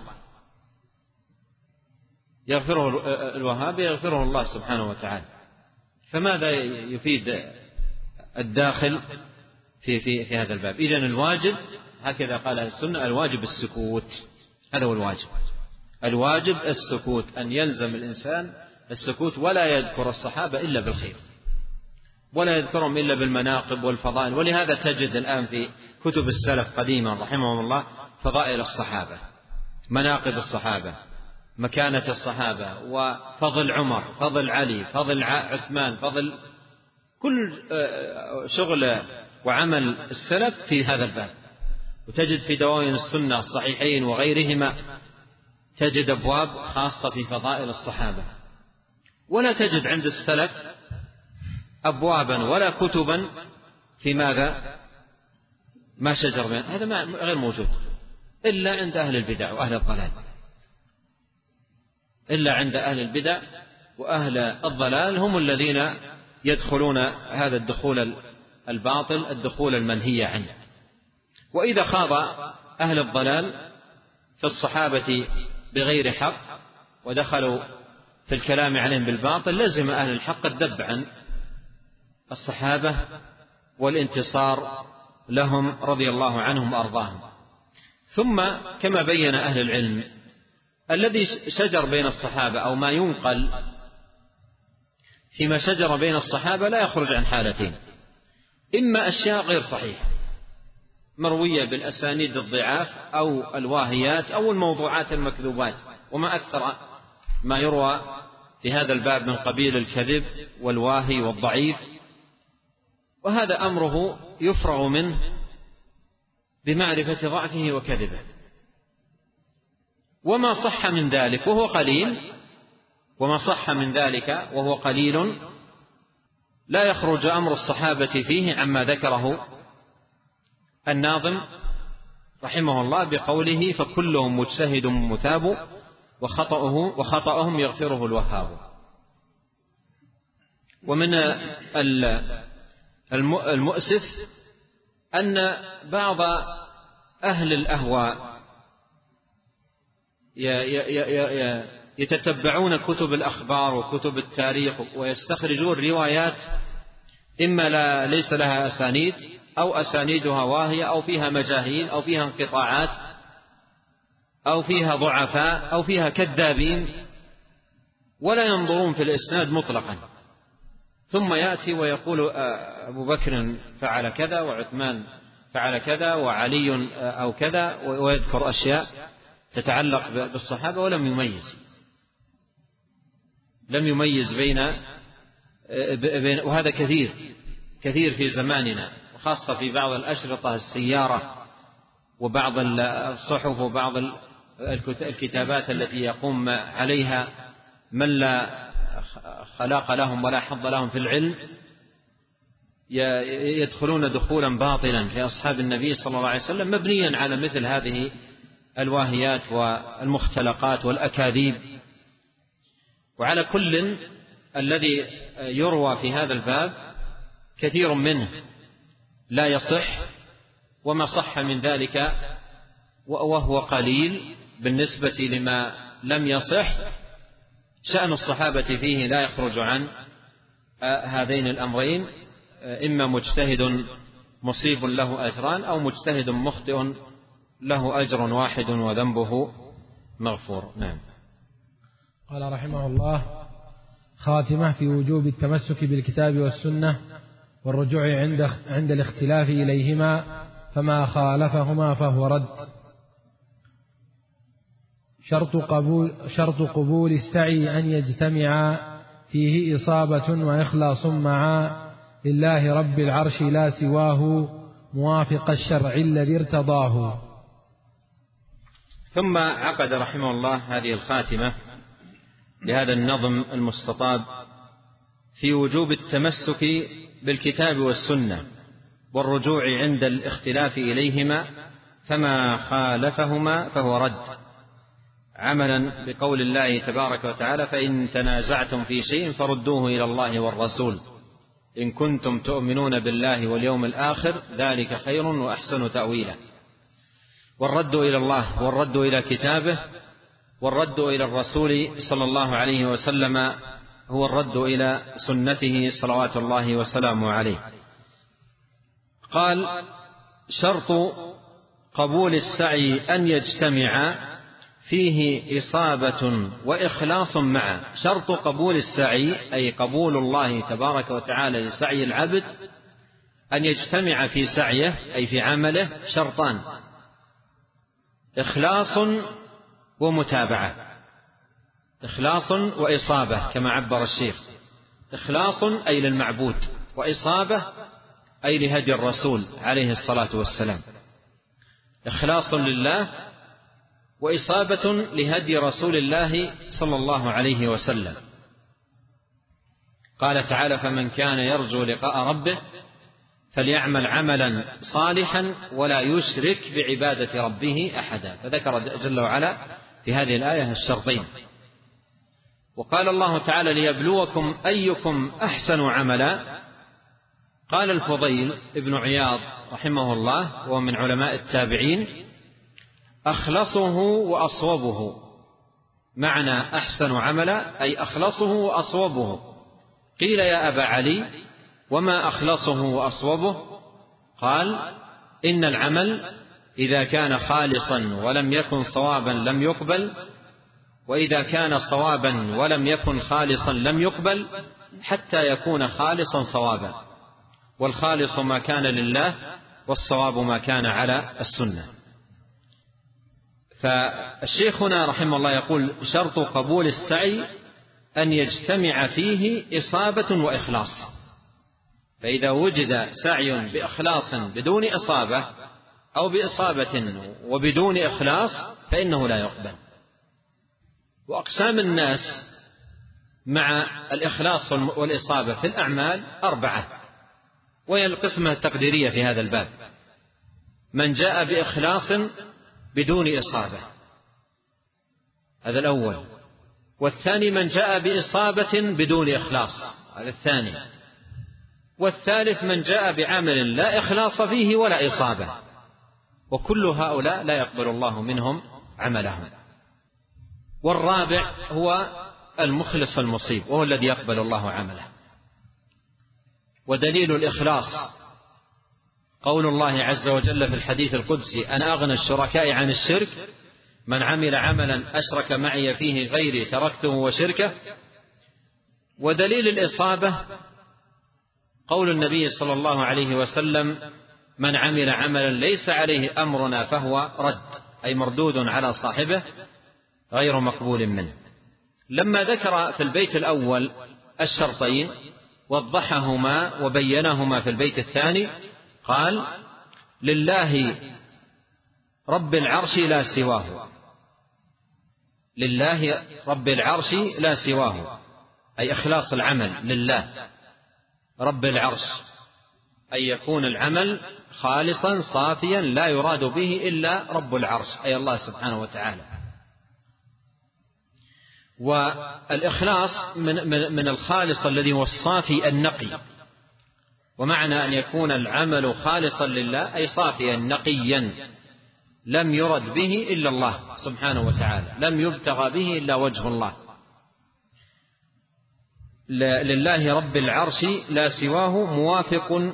يغفره الوهاب يغفره الله سبحانه وتعالى. فماذا يفيد الداخل في, في, في هذا الباب؟ إذن الواجب هكذا قال السنة: الواجب السكوت. هذا هو الواجب الواجب السكوت، أن يلزم الإنسان السكوت ولا يذكر الصحابة إلا بالخير، ولا يذكرهم إلا بالمناقب والفضائل. ولهذا تجد الآن في كتب السلف قديما رحمهم الله فضائل الصحابة، مناقب الصحابة، مكانة الصحابة، وفضل عمر، فضل علي، فضل عثمان، فضل كل شغل وعمل السلف في هذا الباب. وتجد في دواوين السنة الصحيحين وغيرهما تجد أبواب خاصة في فضائل الصحابة، ولا تجد عند السلف أبوابا ولا كتبا في ماذا ما شجر بين. هذا غير موجود إلا عند أهل البدع وأهل الضلال إلا عند أهل البدع وأهل الضلال هم الذين يدخلون هذا الدخول الباطل، الدخول المنهي عنه. وإذا خاض أهل الضلال في الصحابة بغير حق ودخلوا في الكلام عليهم بالباطل لزم أهل الحق الذب عن الصحابة والانتصار لهم رضي الله عنهم وأرضاهم. ثم كما بين أهل العلم الذي شجر بين الصحابة أو ما ينقل فيما شجر بين الصحابة لا يخرج عن حالتين: إما أشياء غير صحيحة مروية بالأسانيد الضعاف أو الواهيات أو الموضوعات المكذوبات، وما أكثر ما يروى في هذا الباب من قبيل الكذب والواهي والضعيف، وهذا أمره يفرغ منه بمعرفة ضعفه وكذبه. وما صح من ذلك وهو قليل وما صح من ذلك وهو قليل لا يخرج أمر الصحابة فيه عما ذكره الناظم رحمه الله بقوله: فكلهم مجتهد مثاب وخطأه وخطأهم يغفره الوهاب. ومن المؤسف أن بعض أهل الأهواء يتتبعون كتب الأخبار وكتب التاريخ ويستخرجون روايات إما لا ليس لها أسانيد أو أسانيدها واهية أو فيها مجاهيل أو فيها انقطاعات أو فيها ضعفاء أو فيها كذابين، ولا ينظرون في الإسناد مطلقا، ثم يأتي ويقول أبو بكر فعل كذا وعثمان فعل كذا وعلي أو كذا، ويذكر أشياء تتعلق بالصحابة ولم يميز لم يميز بين, بين وهذا كثير كثير في زماننا، وخاصة في بعض الأشرطة السيارة وبعض الصحف وبعض الكتابات التي يقوم عليها من لا خلاق لهم ولا حظ لهم في العلم، يدخلون دخولا باطلا في أصحاب النبي صلى الله عليه وسلم مبنيا على مثل هذه الواهيات والمختلقات والأكاذيب. وعلى كل الذي يروى في هذا الباب كثير منه لا يصح، وما صح من ذلك وهو قليل بالنسبة لما لم يصح شأن الصحابة فيه لا يخرج عن هذين الأمرين: إما مجتهد مصيب له أجران، أو مجتهد مخطئ له أجر واحد وذنبه مغفور. نعم. قال رحمه الله: خاتمة في وجوب التمسك بالكتاب والسنة والرجوع عند عند الاختلاف إليهما، فما خالفهما فهو رد. شرط قبول, شرط قبول السعي أن يجتمع فيه إصابة وإخلاص معا لله رب العرش لا سواه، موافق الشرع الذي ارتضاه. ثم عقد رحمه الله هذه الخاتمة لهذا النظم المستطاب في وجوب التمسك بالكتاب والسنة والرجوع عند الاختلاف إليهما، فما خالفهما فهو رد، عملا بقول الله تبارك وتعالى: فإن تنازعتم في شيء فردوه إلى الله والرسول إن كنتم تؤمنون بالله واليوم الآخر ذلك خير وأحسن تأويلا. والرد إلى الله والرد إلى كتابه والرد إلى الرسول صلى الله عليه وسلم هو الرد إلى سنته صلوات الله وسلامه عليه. قال: شرط قبول السعي أن يجتمع فيه إصابة وإخلاص معا. شرط قبول السعي أي قبول الله تبارك وتعالى لسعي العبد أن يجتمع في سعيه أي في عمله شرطان: إخلاص ومتابعة. إخلاص وإصابة كما عبر الشيخ: إخلاص أي للمعبود، وإصابة أي لهدي الرسول عليه الصلاة والسلام. إخلاص لله وإصابة لهدي رسول الله صلى الله عليه وسلم. قال تعالى: فمن كان يرجو لقاء ربه فليعمل عملا صالحا ولا يشرك بعبادة ربه أحدا. فذكر جل وعلا في هذه الآية الشرطين. وقال الله تعالى: ليبلوكم أيكم أحسن عملا. قال الفضيل ابن عياض رحمه الله وهو من علماء التابعين: أخلصه وأصوبه. معنى أحسن عملا أي أخلصه وأصوبه. قيل: يا أبا علي وما أخلصه وأصوبه؟ قال: إن العمل إذا كان خالصا ولم يكن صوابا لم يقبل، وإذا كان صوابا ولم يكن خالصا لم يقبل حتى يكون خالصا صوابا، والخالص ما كان لله والصواب ما كان على السنة. فالشيخنا رحمه الله يقول: شرط قبول السعي أن يجتمع فيه إصابة وإخلاص، فإذا وجد سعي بإخلاص بدون إصابة أو بإصابة وبدون إخلاص فإنه لا يقبل. وأقسام الناس مع الإخلاص والإصابة في الأعمال أربعة، وهي القسمة التقديرية في هذا الباب: من جاء بإخلاص بدون إصابة، هذا الأول، والثاني من جاء بإصابة بدون إخلاص، هذا الثاني، والثالث من جاء بعمل لا إخلاص فيه ولا إصابة، وكل هؤلاء لا يقبل الله منهم عملهم. والرابع هو المخلص المصيب، وهو الذي يقبل الله عمله. ودليل الإخلاص قول الله عز وجل في الحديث القدسي: أنا أغنى الشركاء عن الشرك، من عمل عملا أشرك معي فيه غيري تركته وشركه. ودليل الإصابة قول النبي صلى الله عليه وسلم: من عمل عملا ليس عليه أمرنا فهو رد، أي مردود على صاحبه غير مقبول منه. لما ذكر في البيت الأول الشرطين وضحهما وبينهما في البيت الثاني قال: لله رب العرش لا سواه، لله رب العرش لا سواه، أي إخلاص العمل لله رب العرش، أي يكون العمل خالصا صافيا لا يراد به إلا رب العرش، أي الله سبحانه وتعالى. والإخلاص من, من, من الخالص الذي هو الصافي النقي، ومعنى أن يكون العمل خالصا لله أي صافيا نقيا لم يرد به إلا الله سبحانه وتعالى، لم يبتغى به إلا وجه الله. لله رب العرش لا سواه، موافق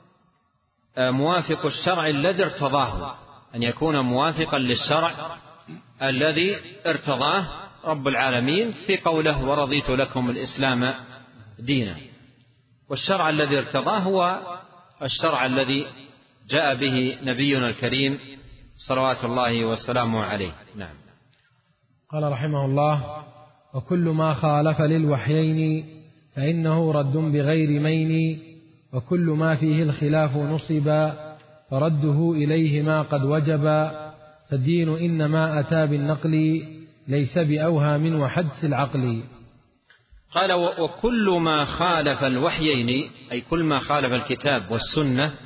موافق الشرع الذي ارتضاه، أن يكون موافقا للشرع الذي ارتضاه رب العالمين في قوله: ورضيت لكم الإسلام دينا. والشرع الذي ارتضاه هو الشرع الذي جاء به نبينا الكريم صلوات الله وسلامه عليه. نعم. قال رحمه الله: وكل ما خالف للوحيين فإنه رد بغير مين، وكل ما فيه الخلاف نصبا فرده إليهما قد وجبا، فالدين إنما أتى بالنقل ليس بأوهام وحدس العقل. قال: وكل ما خالف الوحيين، أي كل ما خالف الكتاب والسنة،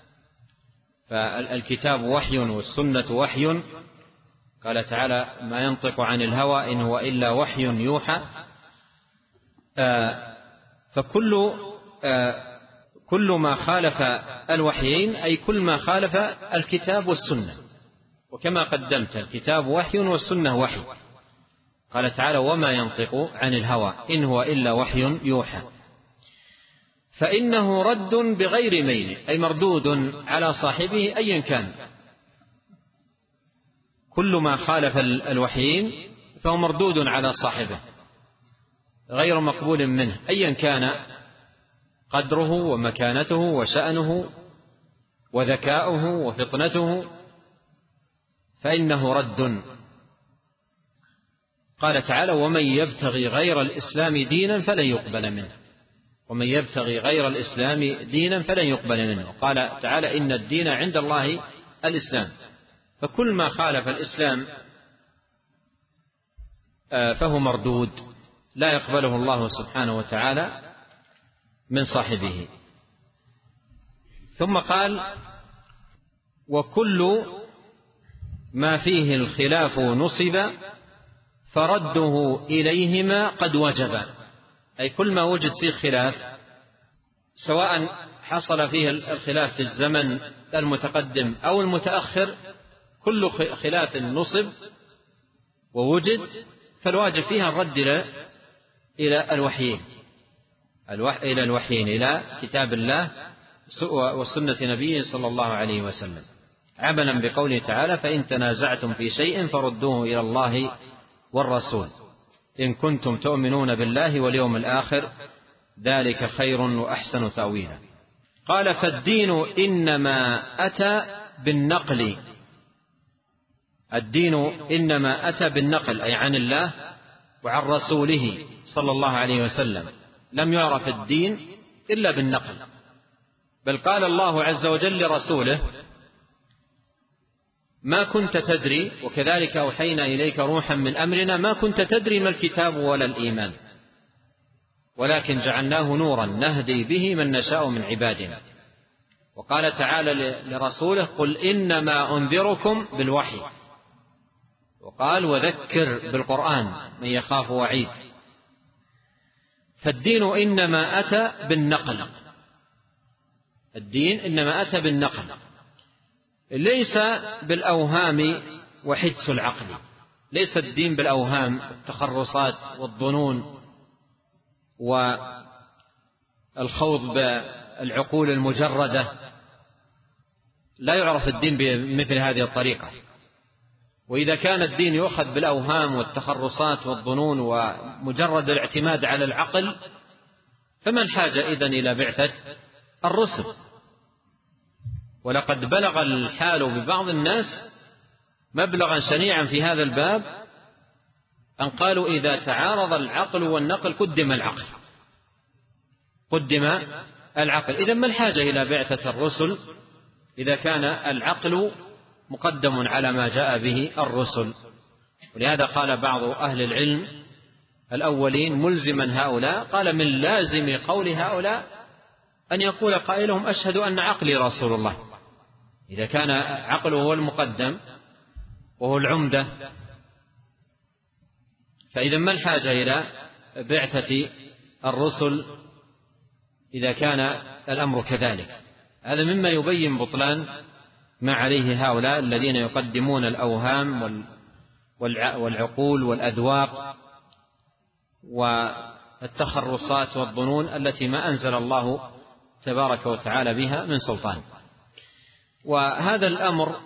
فالكتاب وحي والسنة وحي، قال تعالى: ما ينطق عن الهوى إن هو إلا وحي يوحى. فكل كل ما خالف الوحيين أي كل ما خالف الكتاب والسنة، وكما قدمت الكتاب وحي والسنة وحي. قال تعالى: وما ينطق عن الهوى إن هو إلا وحي يوحى، فإنه رد بغير ميل، أي مردود على صاحبه أيا كان. كل ما خالف الوحيين فهو مردود على صاحبه غير مقبول منه أيا كان قدره ومكانته وشأنه وذكاؤه وفطنته، فإنه رد. قال تعالى: ومن يبتغي غير الإسلام دينا فلن يقبل منه، ومن يبتغي غير الإسلام دينا فلن يقبل منه. قال تعالى: إن الدين عند الله الإسلام. فكل ما خالف الإسلام فهو مردود لا يقبله الله سبحانه وتعالى من صاحبه. ثم قال: وكل ما فيه الخلاف نصب فرده إليهما قد وجب، أي كل ما وجد فيه خلاف، سواء حصل فيه الخلاف في الزمن المتقدم أو المتأخر، كل خلاف نصب ووجد فالواجب فيها الرد إلى الوحيين، إلى الوحيين، إلى كتاب الله وسنة نبيه صلى الله عليه وسلم، عملا بقوله تعالى: فإن تنازعتم في شيء فردوه إلى الله والرسول. إن كنتم تؤمنون بالله واليوم الآخر ذلك خير وأحسن تأويلا. قال فالدين إنما أتى بالنقل، الدين إنما أتى بالنقل أي عن الله وعن رسوله صلى الله عليه وسلم، لم يعرف الدين إلا بالنقل. بل قال الله عز وجل لرسوله ما كنت تدري وكذلك أوحينا إليك روحا من أمرنا ما كنت تدري ما الكتاب ولا الإيمان ولكن جعلناه نورا نهدي به من نشاء من عبادنا. وقال تعالى لرسوله قل إنما أنذركم بالوحي، وقال وذكر بالقرآن من يخاف وعيد. فالدين إنما أتى بالنقل، الدين إنما أتى بالنقل ليس بالأوهام وحدس العقل، ليس الدين بالأوهام التخرصات والظنون والخوض بالعقول المجردة، لا يعرف الدين بمثل هذه الطريقة. وإذا كان الدين يؤخذ بالأوهام والتخرصات والظنون ومجرد الاعتماد على العقل فما الحاجة إذن إلى بعثة الرسل؟ ولقد بلغ الحال ببعض الناس مبلغا شنيعا في هذا الباب أن قالوا إذا تعارض العقل والنقل قدم العقل قدم العقل. إذن ما الحاجة إلى بعثة الرسل إذا كان العقل مقدم على ما جاء به الرسل؟ ولهذا قال بعض أهل العلم الأولين ملزما هؤلاء، قال من لازم قول هؤلاء أن يقول قائلهم أشهد أن عقلي رسول الله. إذا كان عقله هو المقدم وهو العمدة فإذا ما الحاجة إلى بعثة الرسل إذا كان الأمر كذلك؟ هذا مما يبين بطلان ما عليه هؤلاء الذين يقدمون الأوهام والعقول والأذواق والتخرصات والظنون التي ما أنزل الله تبارك وتعالى بها من سلطان. وهذا الأمر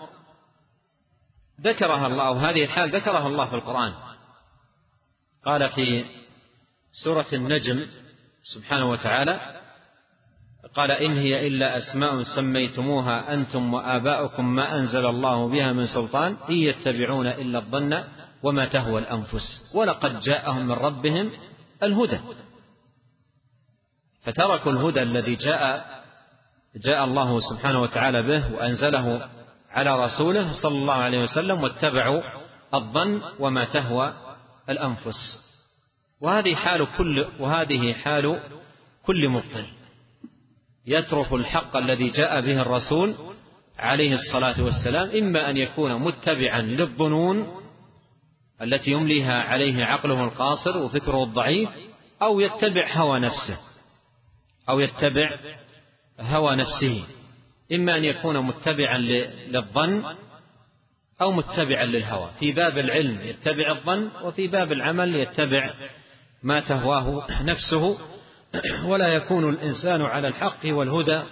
ذكرها الله، وهذه الحال ذكرها الله في القرآن. قال في سورة النجم سبحانه وتعالى قال إن هي إلا أسماء سميتموها أنتم وآباؤكم ما أنزل الله بها من سلطان إن يتبعون إلا الظن وما تهوى الأنفس ولقد جاءهم من ربهم الهدى. فتركوا الهدى الذي جاء جاء الله سبحانه وتعالى به وأنزله على رسوله صلى الله عليه وسلم واتبعوا الظن وما تهوى الأنفس. وهذه حال كل وهذه حال كل مبطل يترك الحق الذي جاء به الرسول عليه الصلاة والسلام، إما أن يكون متبعا للظنون التي يمليها عليه عقله القاصر وفكره الضعيف، أو يتبع هوى نفسه أو يتبع هوى نفسه. إما أن يكون متبعا للظن أو متبعا للهوى. في باب العلم يتبع الظن، وفي باب العمل يتبع ما تهواه نفسه. ولا يكون الإنسان على الحق والهدى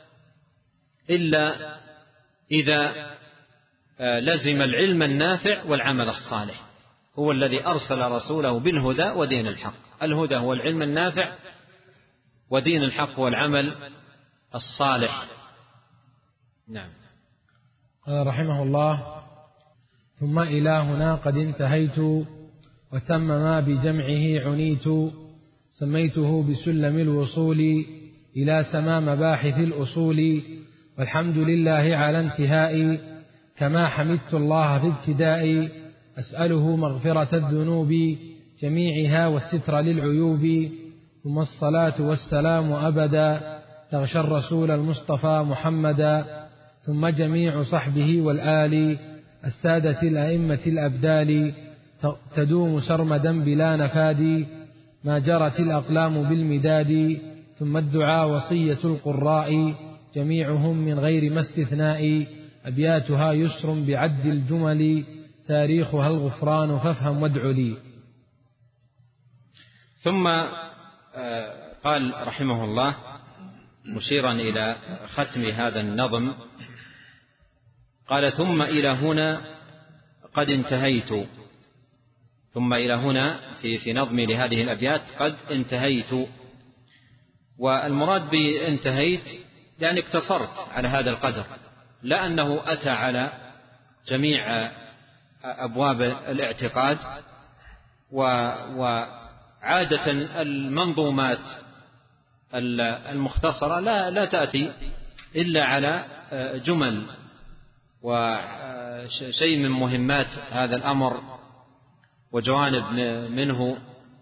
إلا إذا لزم العلم النافع والعمل الصالح. هو الذي أرسل رسوله بالهدى ودين الحق. الهدى هو العلم النافع، ودين الحق والعمل الصالح. نعم. قال رحمه الله ثم إلى هنا قد انتهيت وتم ما بجمعه عنيت سميته بسلم الوصول إلى سما مباحث الأصول والحمد لله على انتهائي كما حمدت الله في ابتدائي أسأله مغفرة الذنوب جميعها والستر للعيوب ثم الصلاة والسلام أبدا تغشى الرسول المصطفى محمدا ثم جميع صحبه والآل السادة الأئمة الأبدال تدوم سرمدا بلا نفاد ما جرت الأقلام بالمداد ثم الدعاء وصية القراء جميعهم من غير ما استثناء أبياتها يسر بعد الجمل تاريخها الغفران فافهم وادع لي. ثم قال رحمه الله مشيرا إلى ختم هذا النظم قال ثم إلى هنا قد انتهيت. ثم إلى هنا في في نظمي لهذه الأبيات قد انتهيت. والمراد بانتهيت يعني اقتصرت على هذا القدر، لا أنه أتى على جميع أبواب الاعتقاد. وعادة المنظومات المختصرة لا لا تأتي إلا على جمل وشيء من مهمات هذا الأمر وجوانب منه،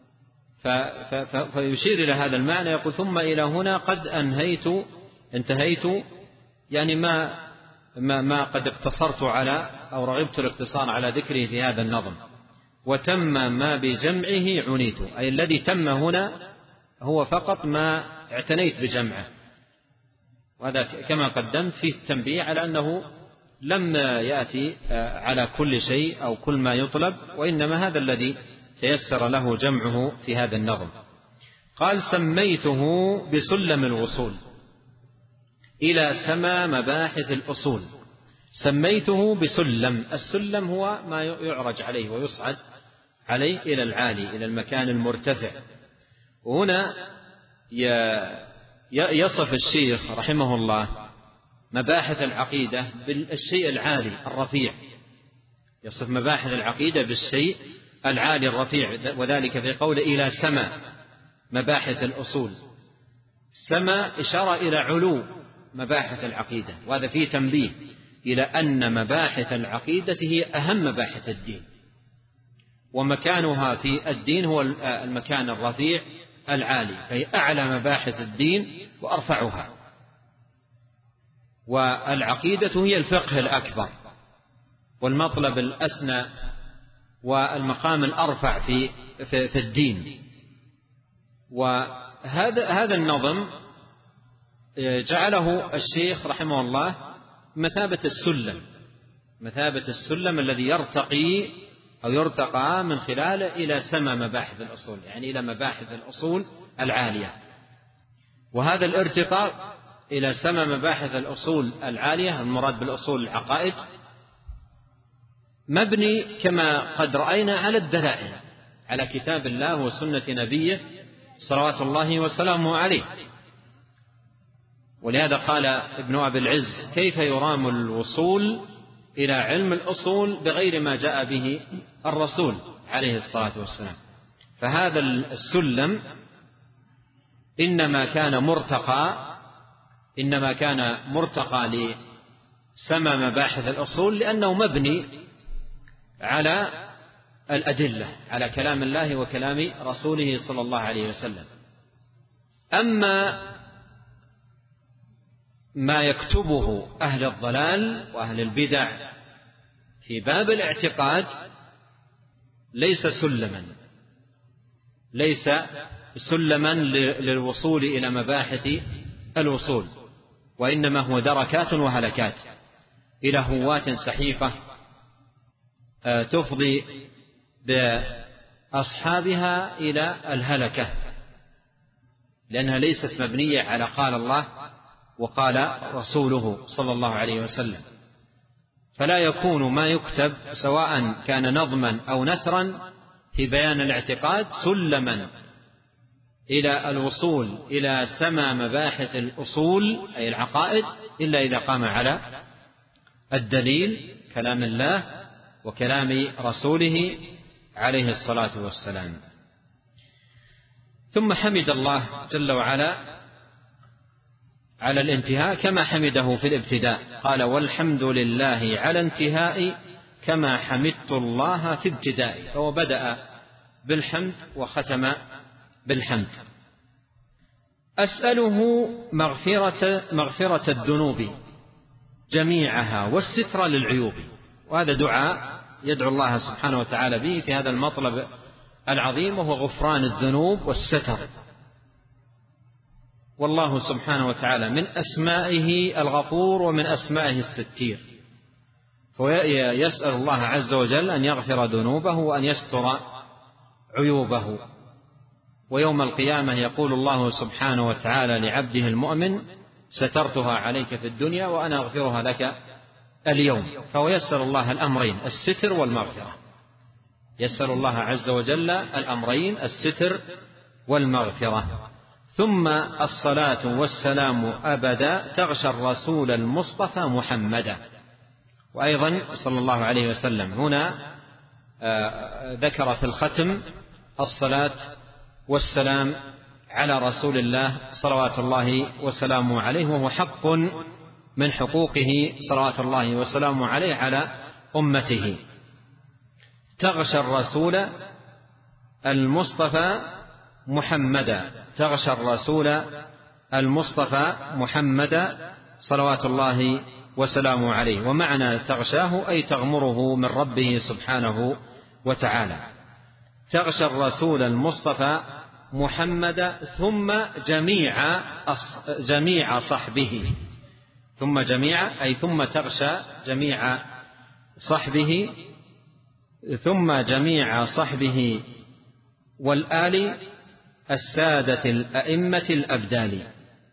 فيشير إلى هذا المعنى، يقول ثم إلى هنا قد أنهيت انتهيت، يعني ما ما ما قد اقتصرت على أو رغبت الاقتصار على ذكره في هذا النظم. وتم ما بجمعه عنيت، أي الذي تم هنا هو فقط ما اعتنيت بجمعه. وهذا كما قدمت فيه التنبيه على أنه لم يأتي على كل شيء أو كل ما يطلب، وإنما هذا الذي تيسر له جمعه في هذا النظم. قال سميته بسلم الوصول إلى سما مباحث الأصول. سميته بسلم، السلم هو ما يعرج عليه ويصعد عليه إلى العالي، إلى المكان المرتفع. وهنا يصف الشيخ رحمه الله مباحث العقيدة بالشيء العالي الرفيع، يصف مباحث العقيدة بالشيء العالي الرفيع، وذلك في قوله إلى سما مباحث الأصول. سما إشارة إلى علو مباحث العقيدة، وهذا فيه تنبيه إلى أن مباحث العقيدة هي أهم مباحث الدين، ومكانها في الدين هو المكان الرفيع العالي، فهي أعلى مباحث الدين وأرفعها. والعقيدة هي الفقه الأكبر والمطلب الأسنى والمقام الأرفع في في الدين. وهذا هذا النظم جعله الشيخ رحمه الله مثابة السلم، مثابة السلم الذي يرتقي أو يرتقى من خلاله إلى سما مباحث الأصول، يعني إلى مباحث الأصول العالية. وهذا الارتقاء إلى سما مباحث الأصول العالية، المراد بالأصول العقائد، مبني كما قد رأينا على الدلائل، على كتاب الله وسنة نبيه صلوات الله وسلامه عليه. ولهذا قال ابن أبي العز كيف يرام الوصول إلى علم الأصول بغير ما جاء به الرسول عليه الصلاة والسلام. فهذا السلم إنما كان مرتقى إنما كان مرتقى لسما مباحث الأصول لأنه مبني على الأدلة، على كلام الله وكلام رسوله صلى الله عليه وسلم. أما ما يكتبه أهل الضلال وأهل البدع في باب الاعتقاد ليس سلما ليس سلما للوصول إلى مباحث الوصول، وإنما هو دركات وهلكات إلى هوات سحيقة تفضي بأصحابها إلى الهلكة، لأنها ليست مبنية على قال الله وقال رسوله صلى الله عليه وسلم. فلا يكون ما يكتب سواء كان نظما أو نثرا في بيان الاعتقاد سلما إلى الوصول إلى سما مباحث الأصول أي العقائد إلا إذا قام على الدليل كلام الله وكلام رسوله عليه الصلاة والسلام. ثم حمد الله جل وعلا على الانتهاء كما حمده في الابتداء، قال والحمد لله على انتهائي كما حمدت الله في ابتدائي، فهو بدأ بالحمد وختم بالحمد. أسأله مغفرة, مغفرة الذنوب جميعها والستر للعيوب، وهذا دعاء يدعو الله سبحانه وتعالى به في هذا المطلب العظيم، وهو غفران الذنوب والستر. والله سبحانه وتعالى من أسمائه الغفور ومن أسمائه الستير، فيسأل الله عز وجل أن يغفر ذنوبه وأن يستر عيوبه. ويوم القيامة يقول الله سبحانه وتعالى لعبده المؤمن سترتها عليك في الدنيا وأنا أغفرها لك اليوم، فهو يسأل الله الأمرين الستر والمغفرة. يسأل الله عز وجل الأمرين: الستر والمغفرة. ثم الصلاة والسلام أبدا تغشى الرسول المصطفى محمدا. وأيضا صلى الله عليه وسلم هنا ذكر في الختم الصلاة والسلام على رسول الله صلوات الله وسلامه عليه، وهو حق من حقوقه صلوات الله وسلامه عليه على أمته. تغشى الرسول المصطفى محمدا، تغشى الرسول المصطفى محمدا صلوات الله وسلامه عليه. ومعنى تغشاه أي تغمره من ربه سبحانه وتعالى. تغشى الرسول المصطفى محمدا ثم جميع جميع صحبه، ثم جميع أي ثم تغشى جميع صحبه، ثم جميع صحبه والآل السادة الأئمة الأبدال.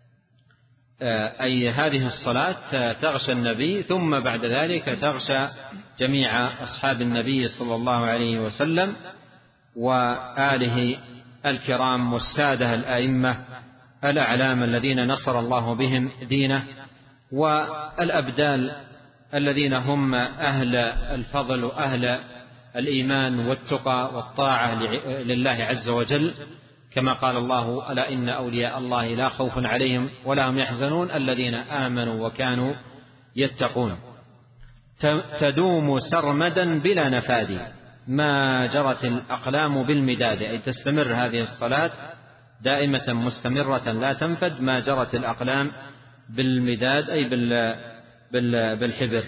أي هذه الصلاة تغشى النبي، ثم بعد ذلك تغشى جميع أصحاب النبي صلى الله عليه وسلم وآله الكرام والسادة الأئمة الأعلام الذين نصر الله بهم دينه، والأبدال الذين هم أهل الفضل وأهل الإيمان والتقى والطاعة لله عز وجل، كما قال الله: ألا إن أولياء الله لا خوف عليهم ولا هم يحزنون الذين آمنوا وكانوا يتقون. تدوم سرمدا بلا نفاد ما جرت الأقلام بالمداد، أي تستمر هذه الصلاة دائمة مستمرة لا تنفد ما جرت الأقلام بالمداد أي بالحبر.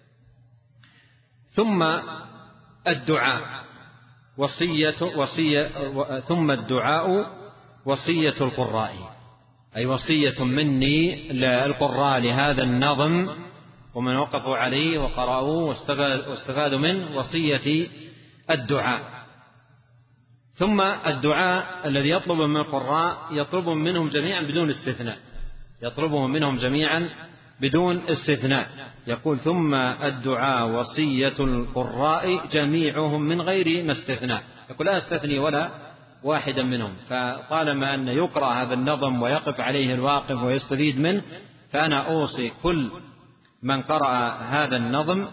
ثم الدعاء وصية وصية ثم الدعاء وصية القراء، أي وصية مني للقراء لهذا النظم ومن وقفوا عليه وقرأوه واستفادوا منه، وصية الدعاء. ثم الدعاء الذي يطلب من القراء يطلب منهم جميعا بدون استثناء، يطلبه منهم جميعا بدون استثناء. يقول: ثم الدعاء وصية القراء جميعهم من غير ما استثناء. يقول: لا استثني ولا واحدا منهم. فطالما أن يقرأ هذا النظم ويقف عليه الواقف ويستفيد منه، فأنا أوصي كل من قرأ هذا النظم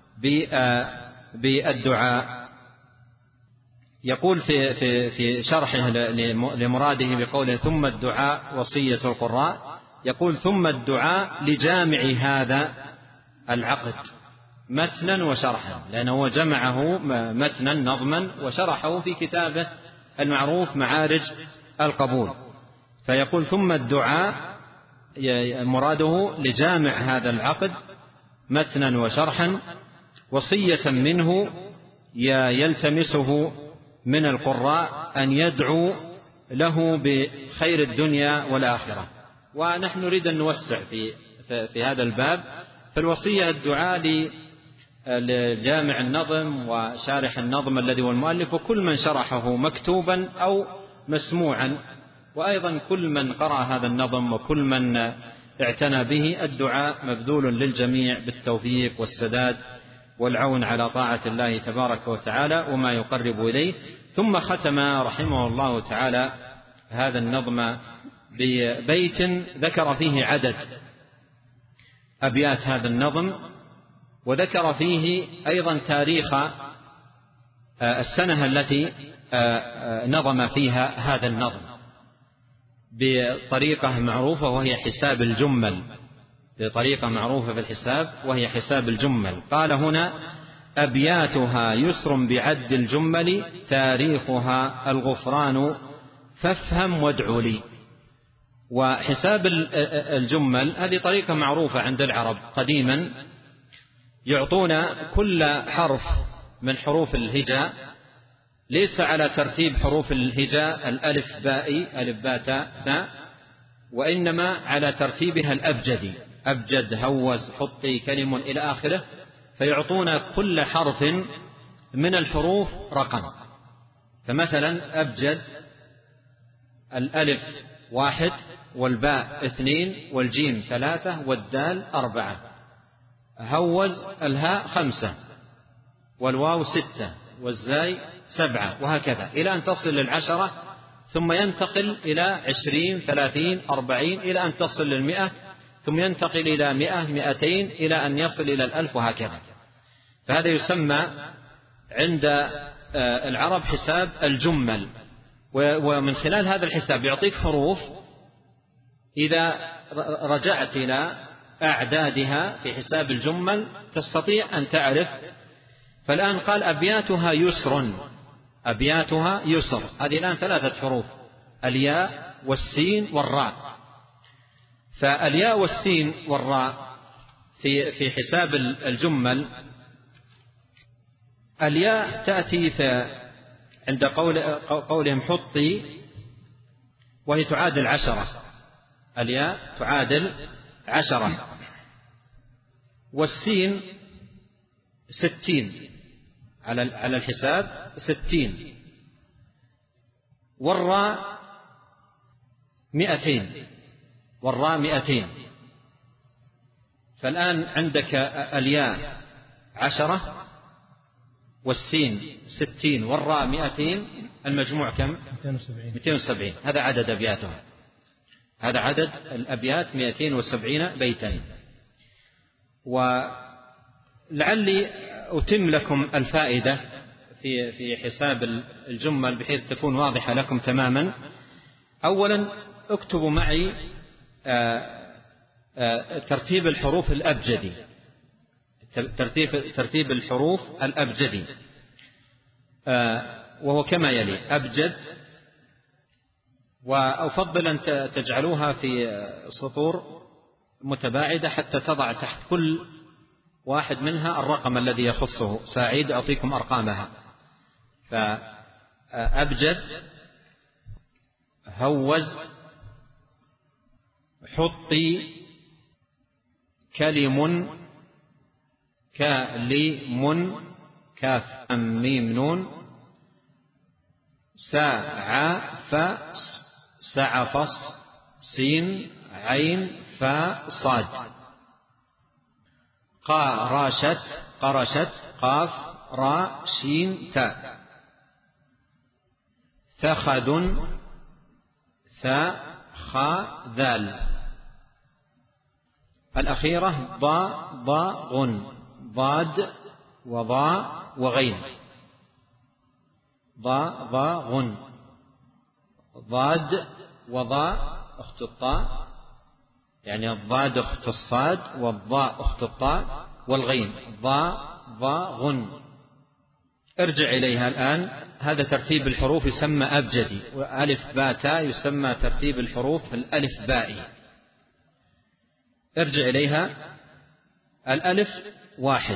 بالدعاء. يقول في في في شرحه لمراده بقوله: ثم الدعاء وصية القراء، يقول: ثم الدعاء لجامع هذا العقد متنا وشرحا، لأنه جمعه متنا نظما وشرحه في كتابه المعروف معارج القبول. فيقول: ثم الدعاء مراده لجامع هذا العقد متنا وشرحا، وصية منه يلتمسه من القراء أن يدعو له بخير الدنيا والآخرة. ونحن نريد أن نوسع في, في هذا الباب. فالوصية الدعاء لجامع النظم وشارح النظم الذي هو المؤلف، وكل من شرحه مكتوبا أو مسموعا، وأيضا كل من قرأ هذا النظم وكل من اعتنى به. الدعاء مبذول للجميع بالتوفيق والسداد والعون على طاعة الله تبارك وتعالى وما يقرب إليه. ثم ختم رحمه الله تعالى هذا النظم ببيت ذكر فيه عدد أبيات هذا النظم، وذكر فيه أيضا تاريخ السنة التي نظم فيها هذا النظم بطريقة معروفة وهي حساب الجمل، بطريقة معروفة في الحساب وهي حساب الجمل. قال هنا: أبياتها يسر بعد الجمل، تاريخها الغفران فافهم وادعو لي. وحساب الجمل هذه طريقة معروفة عند العرب قديما، يعطون كل حرف من حروف الهجاء ليس على ترتيب حروف الهجاء الألف بائي ألف باء تاء، وإنما على ترتيبها الأبجدي، أبجد هوز حطي كلم إلى آخره. فيعطون كل حرف من الحروف رقم. فمثلا أبجد الألف واحد والباء اثنين والجيم ثلاثة والدال أربعة. هوز الهاء خمسة والواو ستة والزاي سبعة، وهكذا إلى أن تصل للعشرة، ثم ينتقل إلى عشرين ثلاثين أربعين إلى أن تصل للمئة، ثم ينتقل إلى مئة مئتين إلى أن يصل إلى الألف، وهكذا. فهذا يسمى عند العرب حساب الجمل. ومن خلال هذا الحساب يعطيك حروف إذا رجعت إلى أعدادها في حساب الجمل تستطيع أن تعرف. فالآن قال أبياتها يسر، أبياتها يسر، هذه الآن ثلاثة حروف: الياء والسين والراء. فالياء والسين والراء في في حساب الجمل، الياء تأتي عند قول قولهم حطي، وهي تعادل عشرة، الياء تعادل عشرة. والسين ستين على على الحساب ستين. والراء مئتين، والراء مئتين. فالآن عندك الياء عشرة والسين ستين والراء مئتين، المجموع كم؟ مئتين وسبعين. هذا عدد أبياتها، هذا عدد الأبيات مئتين وسبعين بيتا. ولعلي أتم لكم الفائدة في في حساب الجمل بحيث تكون واضحة لكم تماما. أولا اكتبوا معي آآ آآ ترتيب الحروف الأبجدي، ترتيب ترتيب الحروف الأبجدي، وهو كما يلي: أبجد، وأفضل أن تجعلوها في سطور متباعدة حتى تضع تحت كل واحد منها الرقم الذي يخصه. سأعيد أعطيكم أرقامها. فأبجد، هوز، حطي، كلم، كلم، كاف ميم نون، ساع فاء سعفص سين عين فاء صاد، قارشت قرشت قاف راء شين تاء، ثخذ ثاء خاء ذال. الأخيرة ضاء ضاء غن، ضاد وضاء وغين، ضاء ضاء غن، ضاد وضاء أخت الطاء، يعني الضاد أخت الصاد والضاء أخت الطاء، والغين ضاء ضاء غن. ارجع إليها الآن. هذا ترتيب الحروف يسمى أبجدي، وألف باء تاء يسمى ترتيب الحروف الألف بائي. ارجع إليها. الألف واحد،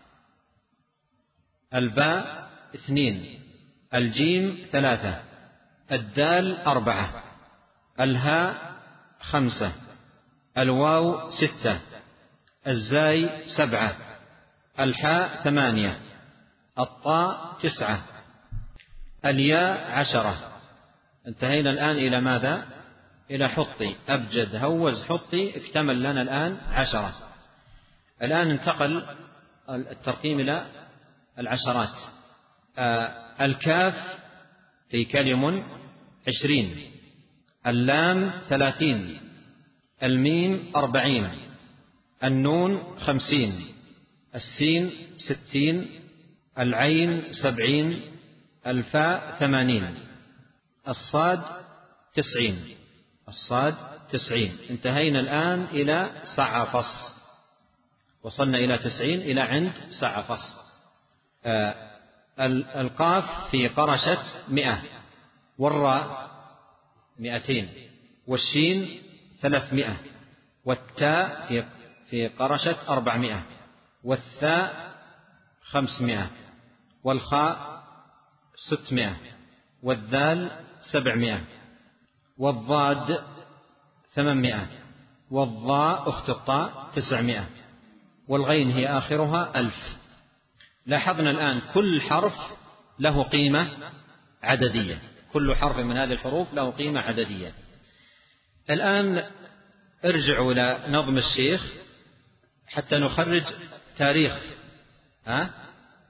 الباء اثنين، الجيم ثلاثة، الدال أربعة، الهاء خمسة، الواو ستة، الزاي سبعة، الحاء ثمانية، الطاء تسعة، الياء عشرة. انتهينا الآن إلى ماذا؟ إلى حطي. أبجد هوز حطي اكتمل لنا الآن عشرة. الآن انتقل الترقيم إلى العشرات. آه الكاف في كلم عشرين، اللام ثلاثين، الميم أربعين، النون خمسين، السين ستين، العين سبعين، الفاء ثمانين، الصاد تسعين، الصاد تسعين. انتهينا الآن إلى سعفص، وصلنا إلى تسعين إلى عند سعفص. آه القاف في قرشت مئة، والراء مئتين، والشين ثلاثمائة، والتاء في في قرشت أربعمائة، والثاء خمسمائة، والخاء ستمائة، والذال سبعمائة، والضاد ثمانمائة، والضاء أخت الطاء تسعمائة، والغين هي آخرها ألف. لاحظنا الآن كل حرف له قيمة عددية، كل حرف من هذه الحروف له قيمة عددية. الآن ارجعوا إلى نظم الشيخ حتى نخرج تاريخ ها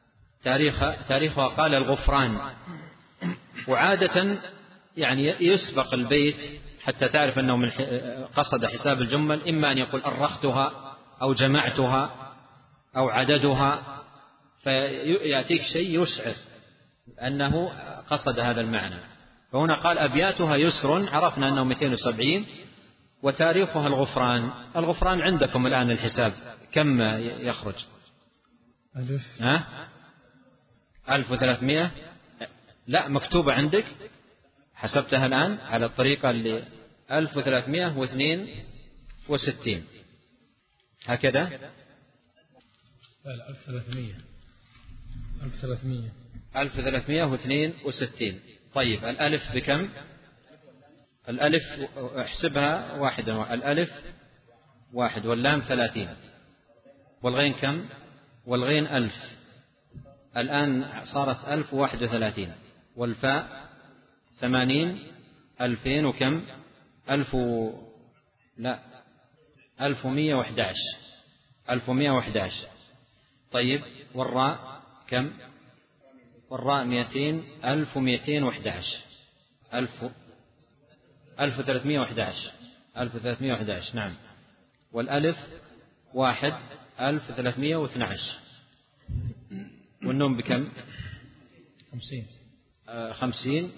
تاريخ تاريخها قال الغفران. وعادة يعني يسبق البيت حتى تعرف أنه من قصد حساب الجمل، إما أن يقول أرختها أو جمعتها أو عددها، فيأتيك شيء يشعر أنه قصد هذا المعنى. فهنا قال أبياتها يسر، عرفنا أنه مئتين وسبعين، وتاريخها الغفران. الغفران عندكم الآن الحساب كم يخرج؟ ألف ها؟ ألف وثلاثمائة. لا، مكتوبة عندك، حسبتها الآن على الطريقة اللي ألف وثلاثمائة واثنين وستين هكذا. لا، ألف وثلاثمائة ألف وثلاثمائة ألف وثلاثمائة واثنين وستين. طيب الألف بكم؟ الألف احسبها واحدا، الألف واحد، واللام ثلاثين، والغين كم؟ والغين ألف، الآن صارت ألف وواحد وثلاثين، والفاء ثمانين، ألفين وكم؟ ألف و... لا ألف ومئة وأحد عشر، ألف ومئة وأحد عشر. طيب والراء كم؟ والراء مئتين، ألف ومئتين وأحد عشر، ألف ألف وثلاثمائة وأحد عشر، ألف وثلاثمائة وأحد عشر. نعم. والألف واحد، ألف وثلاثمائة واثنى عشر. والنون بكم؟ خمسين آه خمسين،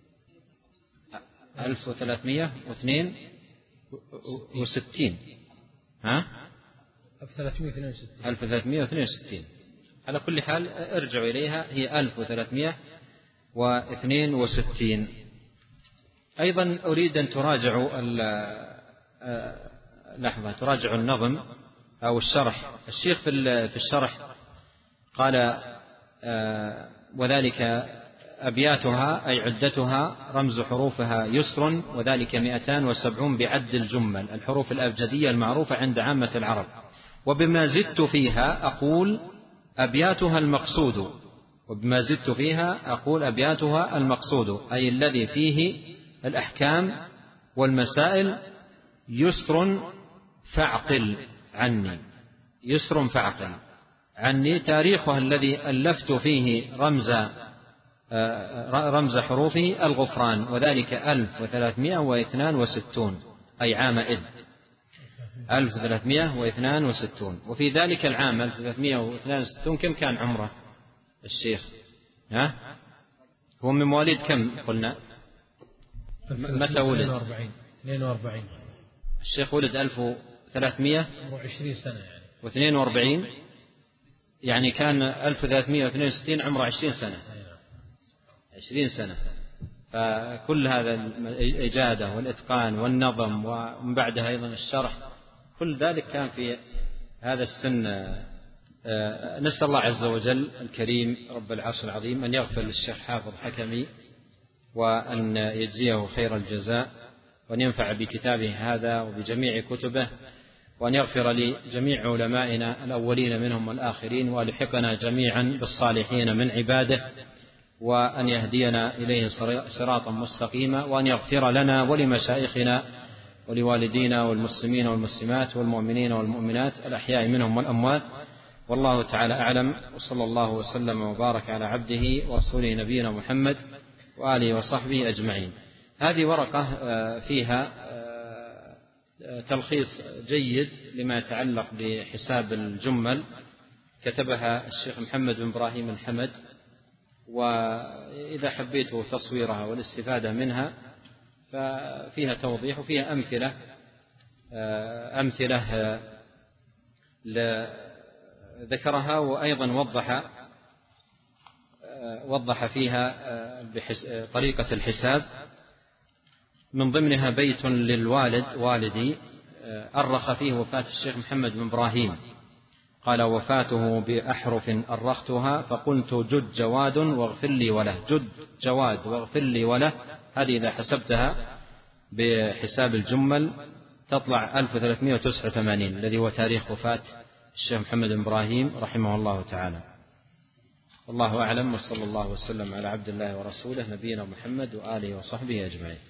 ألف وثلاثمائة واثنين وستين. ها؟ ألف وثلاثمائة واثنين وستين. ألف وثلاثمائة واثنين وستين. على كل حال ارجعوا إليها، هي ألف وثلاثمائة واثنين وستين. أيضا أريد أن تراجعوا لحظة تراجعوا النظم أو الشرح. الشيخ في الشرح قال وذلك أبياتها أي عدتها رمز حروفها يسر، وذلك مئتان وسبعون بعد الجمل، الحروف الأبجدية المعروفة عند عامة العرب. وبما زدت فيها أقول أبياتها المقصود، وبما زدت فيها أقول أبياتها المقصود، أي الذي فيه الأحكام والمسائل. يسر فاعقل عني، يسر فاعقل عني. تاريخها الذي ألفت فيه رمز رمز حروفه الغفران، وذلك ألف وثلاثمائة واثنان وستون، أي عام إذ ألف وثلاثمائة واثنان وستون. وفي ذلك العام ألف وثلاثمائة واثنان وستين كم كان عمره الشيخ؟ ها؟ هو من مواليد كم قلنا؟ متى ولد؟ اثنين وأربعين. الشيخ ولد ألف وثلاثمائة وعشرين سنة يعني، واثنين وأربعين، يعني كان ألف وثلاثمائة واثنين وستين عمره عشرين سنة، عشرين سنة. فكل هذا الإجادة والإتقان والنظم، ومن بعدها أيضا الشرح، كل ذلك كان في هذا السن. نسأل الله عز وجل الكريم رب العرش العظيم أن يغفر للشيخ حافظ حكمي، وأن يجزيه خير الجزاء، وأن ينفع بكتابه هذا وبجميع كتبه، وأن يغفر لجميع علمائنا الأولين منهم والآخرين، وألحقنا جميعا بالصالحين من عباده، وأن يهدينا إليه صراطا مستقيما، وأن يغفر لنا ولمشايخنا ولوالدينا والمسلمين والمسلمات والمؤمنين والمؤمنات الأحياء منهم والأموات. والله تعالى أعلم، وصلى الله وسلم وبارك على عبده ورسوله نبينا محمد وآله وصحبه أجمعين. هذه ورقة فيها تلخيص جيد لما يتعلق بحساب الجمل، كتبها الشيخ محمد بن إبراهيم الحمد، وإذا حبيتوا تصويرها والاستفادة منها ففيها توضيح وفيها أمثلة أمثلة ذكرها، وأيضا وضح وضح فيها طريقة الحساب. من ضمنها بيت للوالد والدي أرخ فيه وفاة الشيخ محمد بن إبراهيم، قال وفاته بأحرف أرختها فقلت جد جواد واغفر لي وله، جد جواد واغفر لي وله. هذه إذا حسبتها بحساب الجمل تطلع ألف وثلاثمائة وتسعة وثمانين، الذي هو تاريخ وفاة الشيخ محمد بن إبراهيم رحمه الله تعالى. والله أعلم، وصلى الله وسلم على عبد الله ورسوله نبينا محمد وآله وصحبه أجمعين.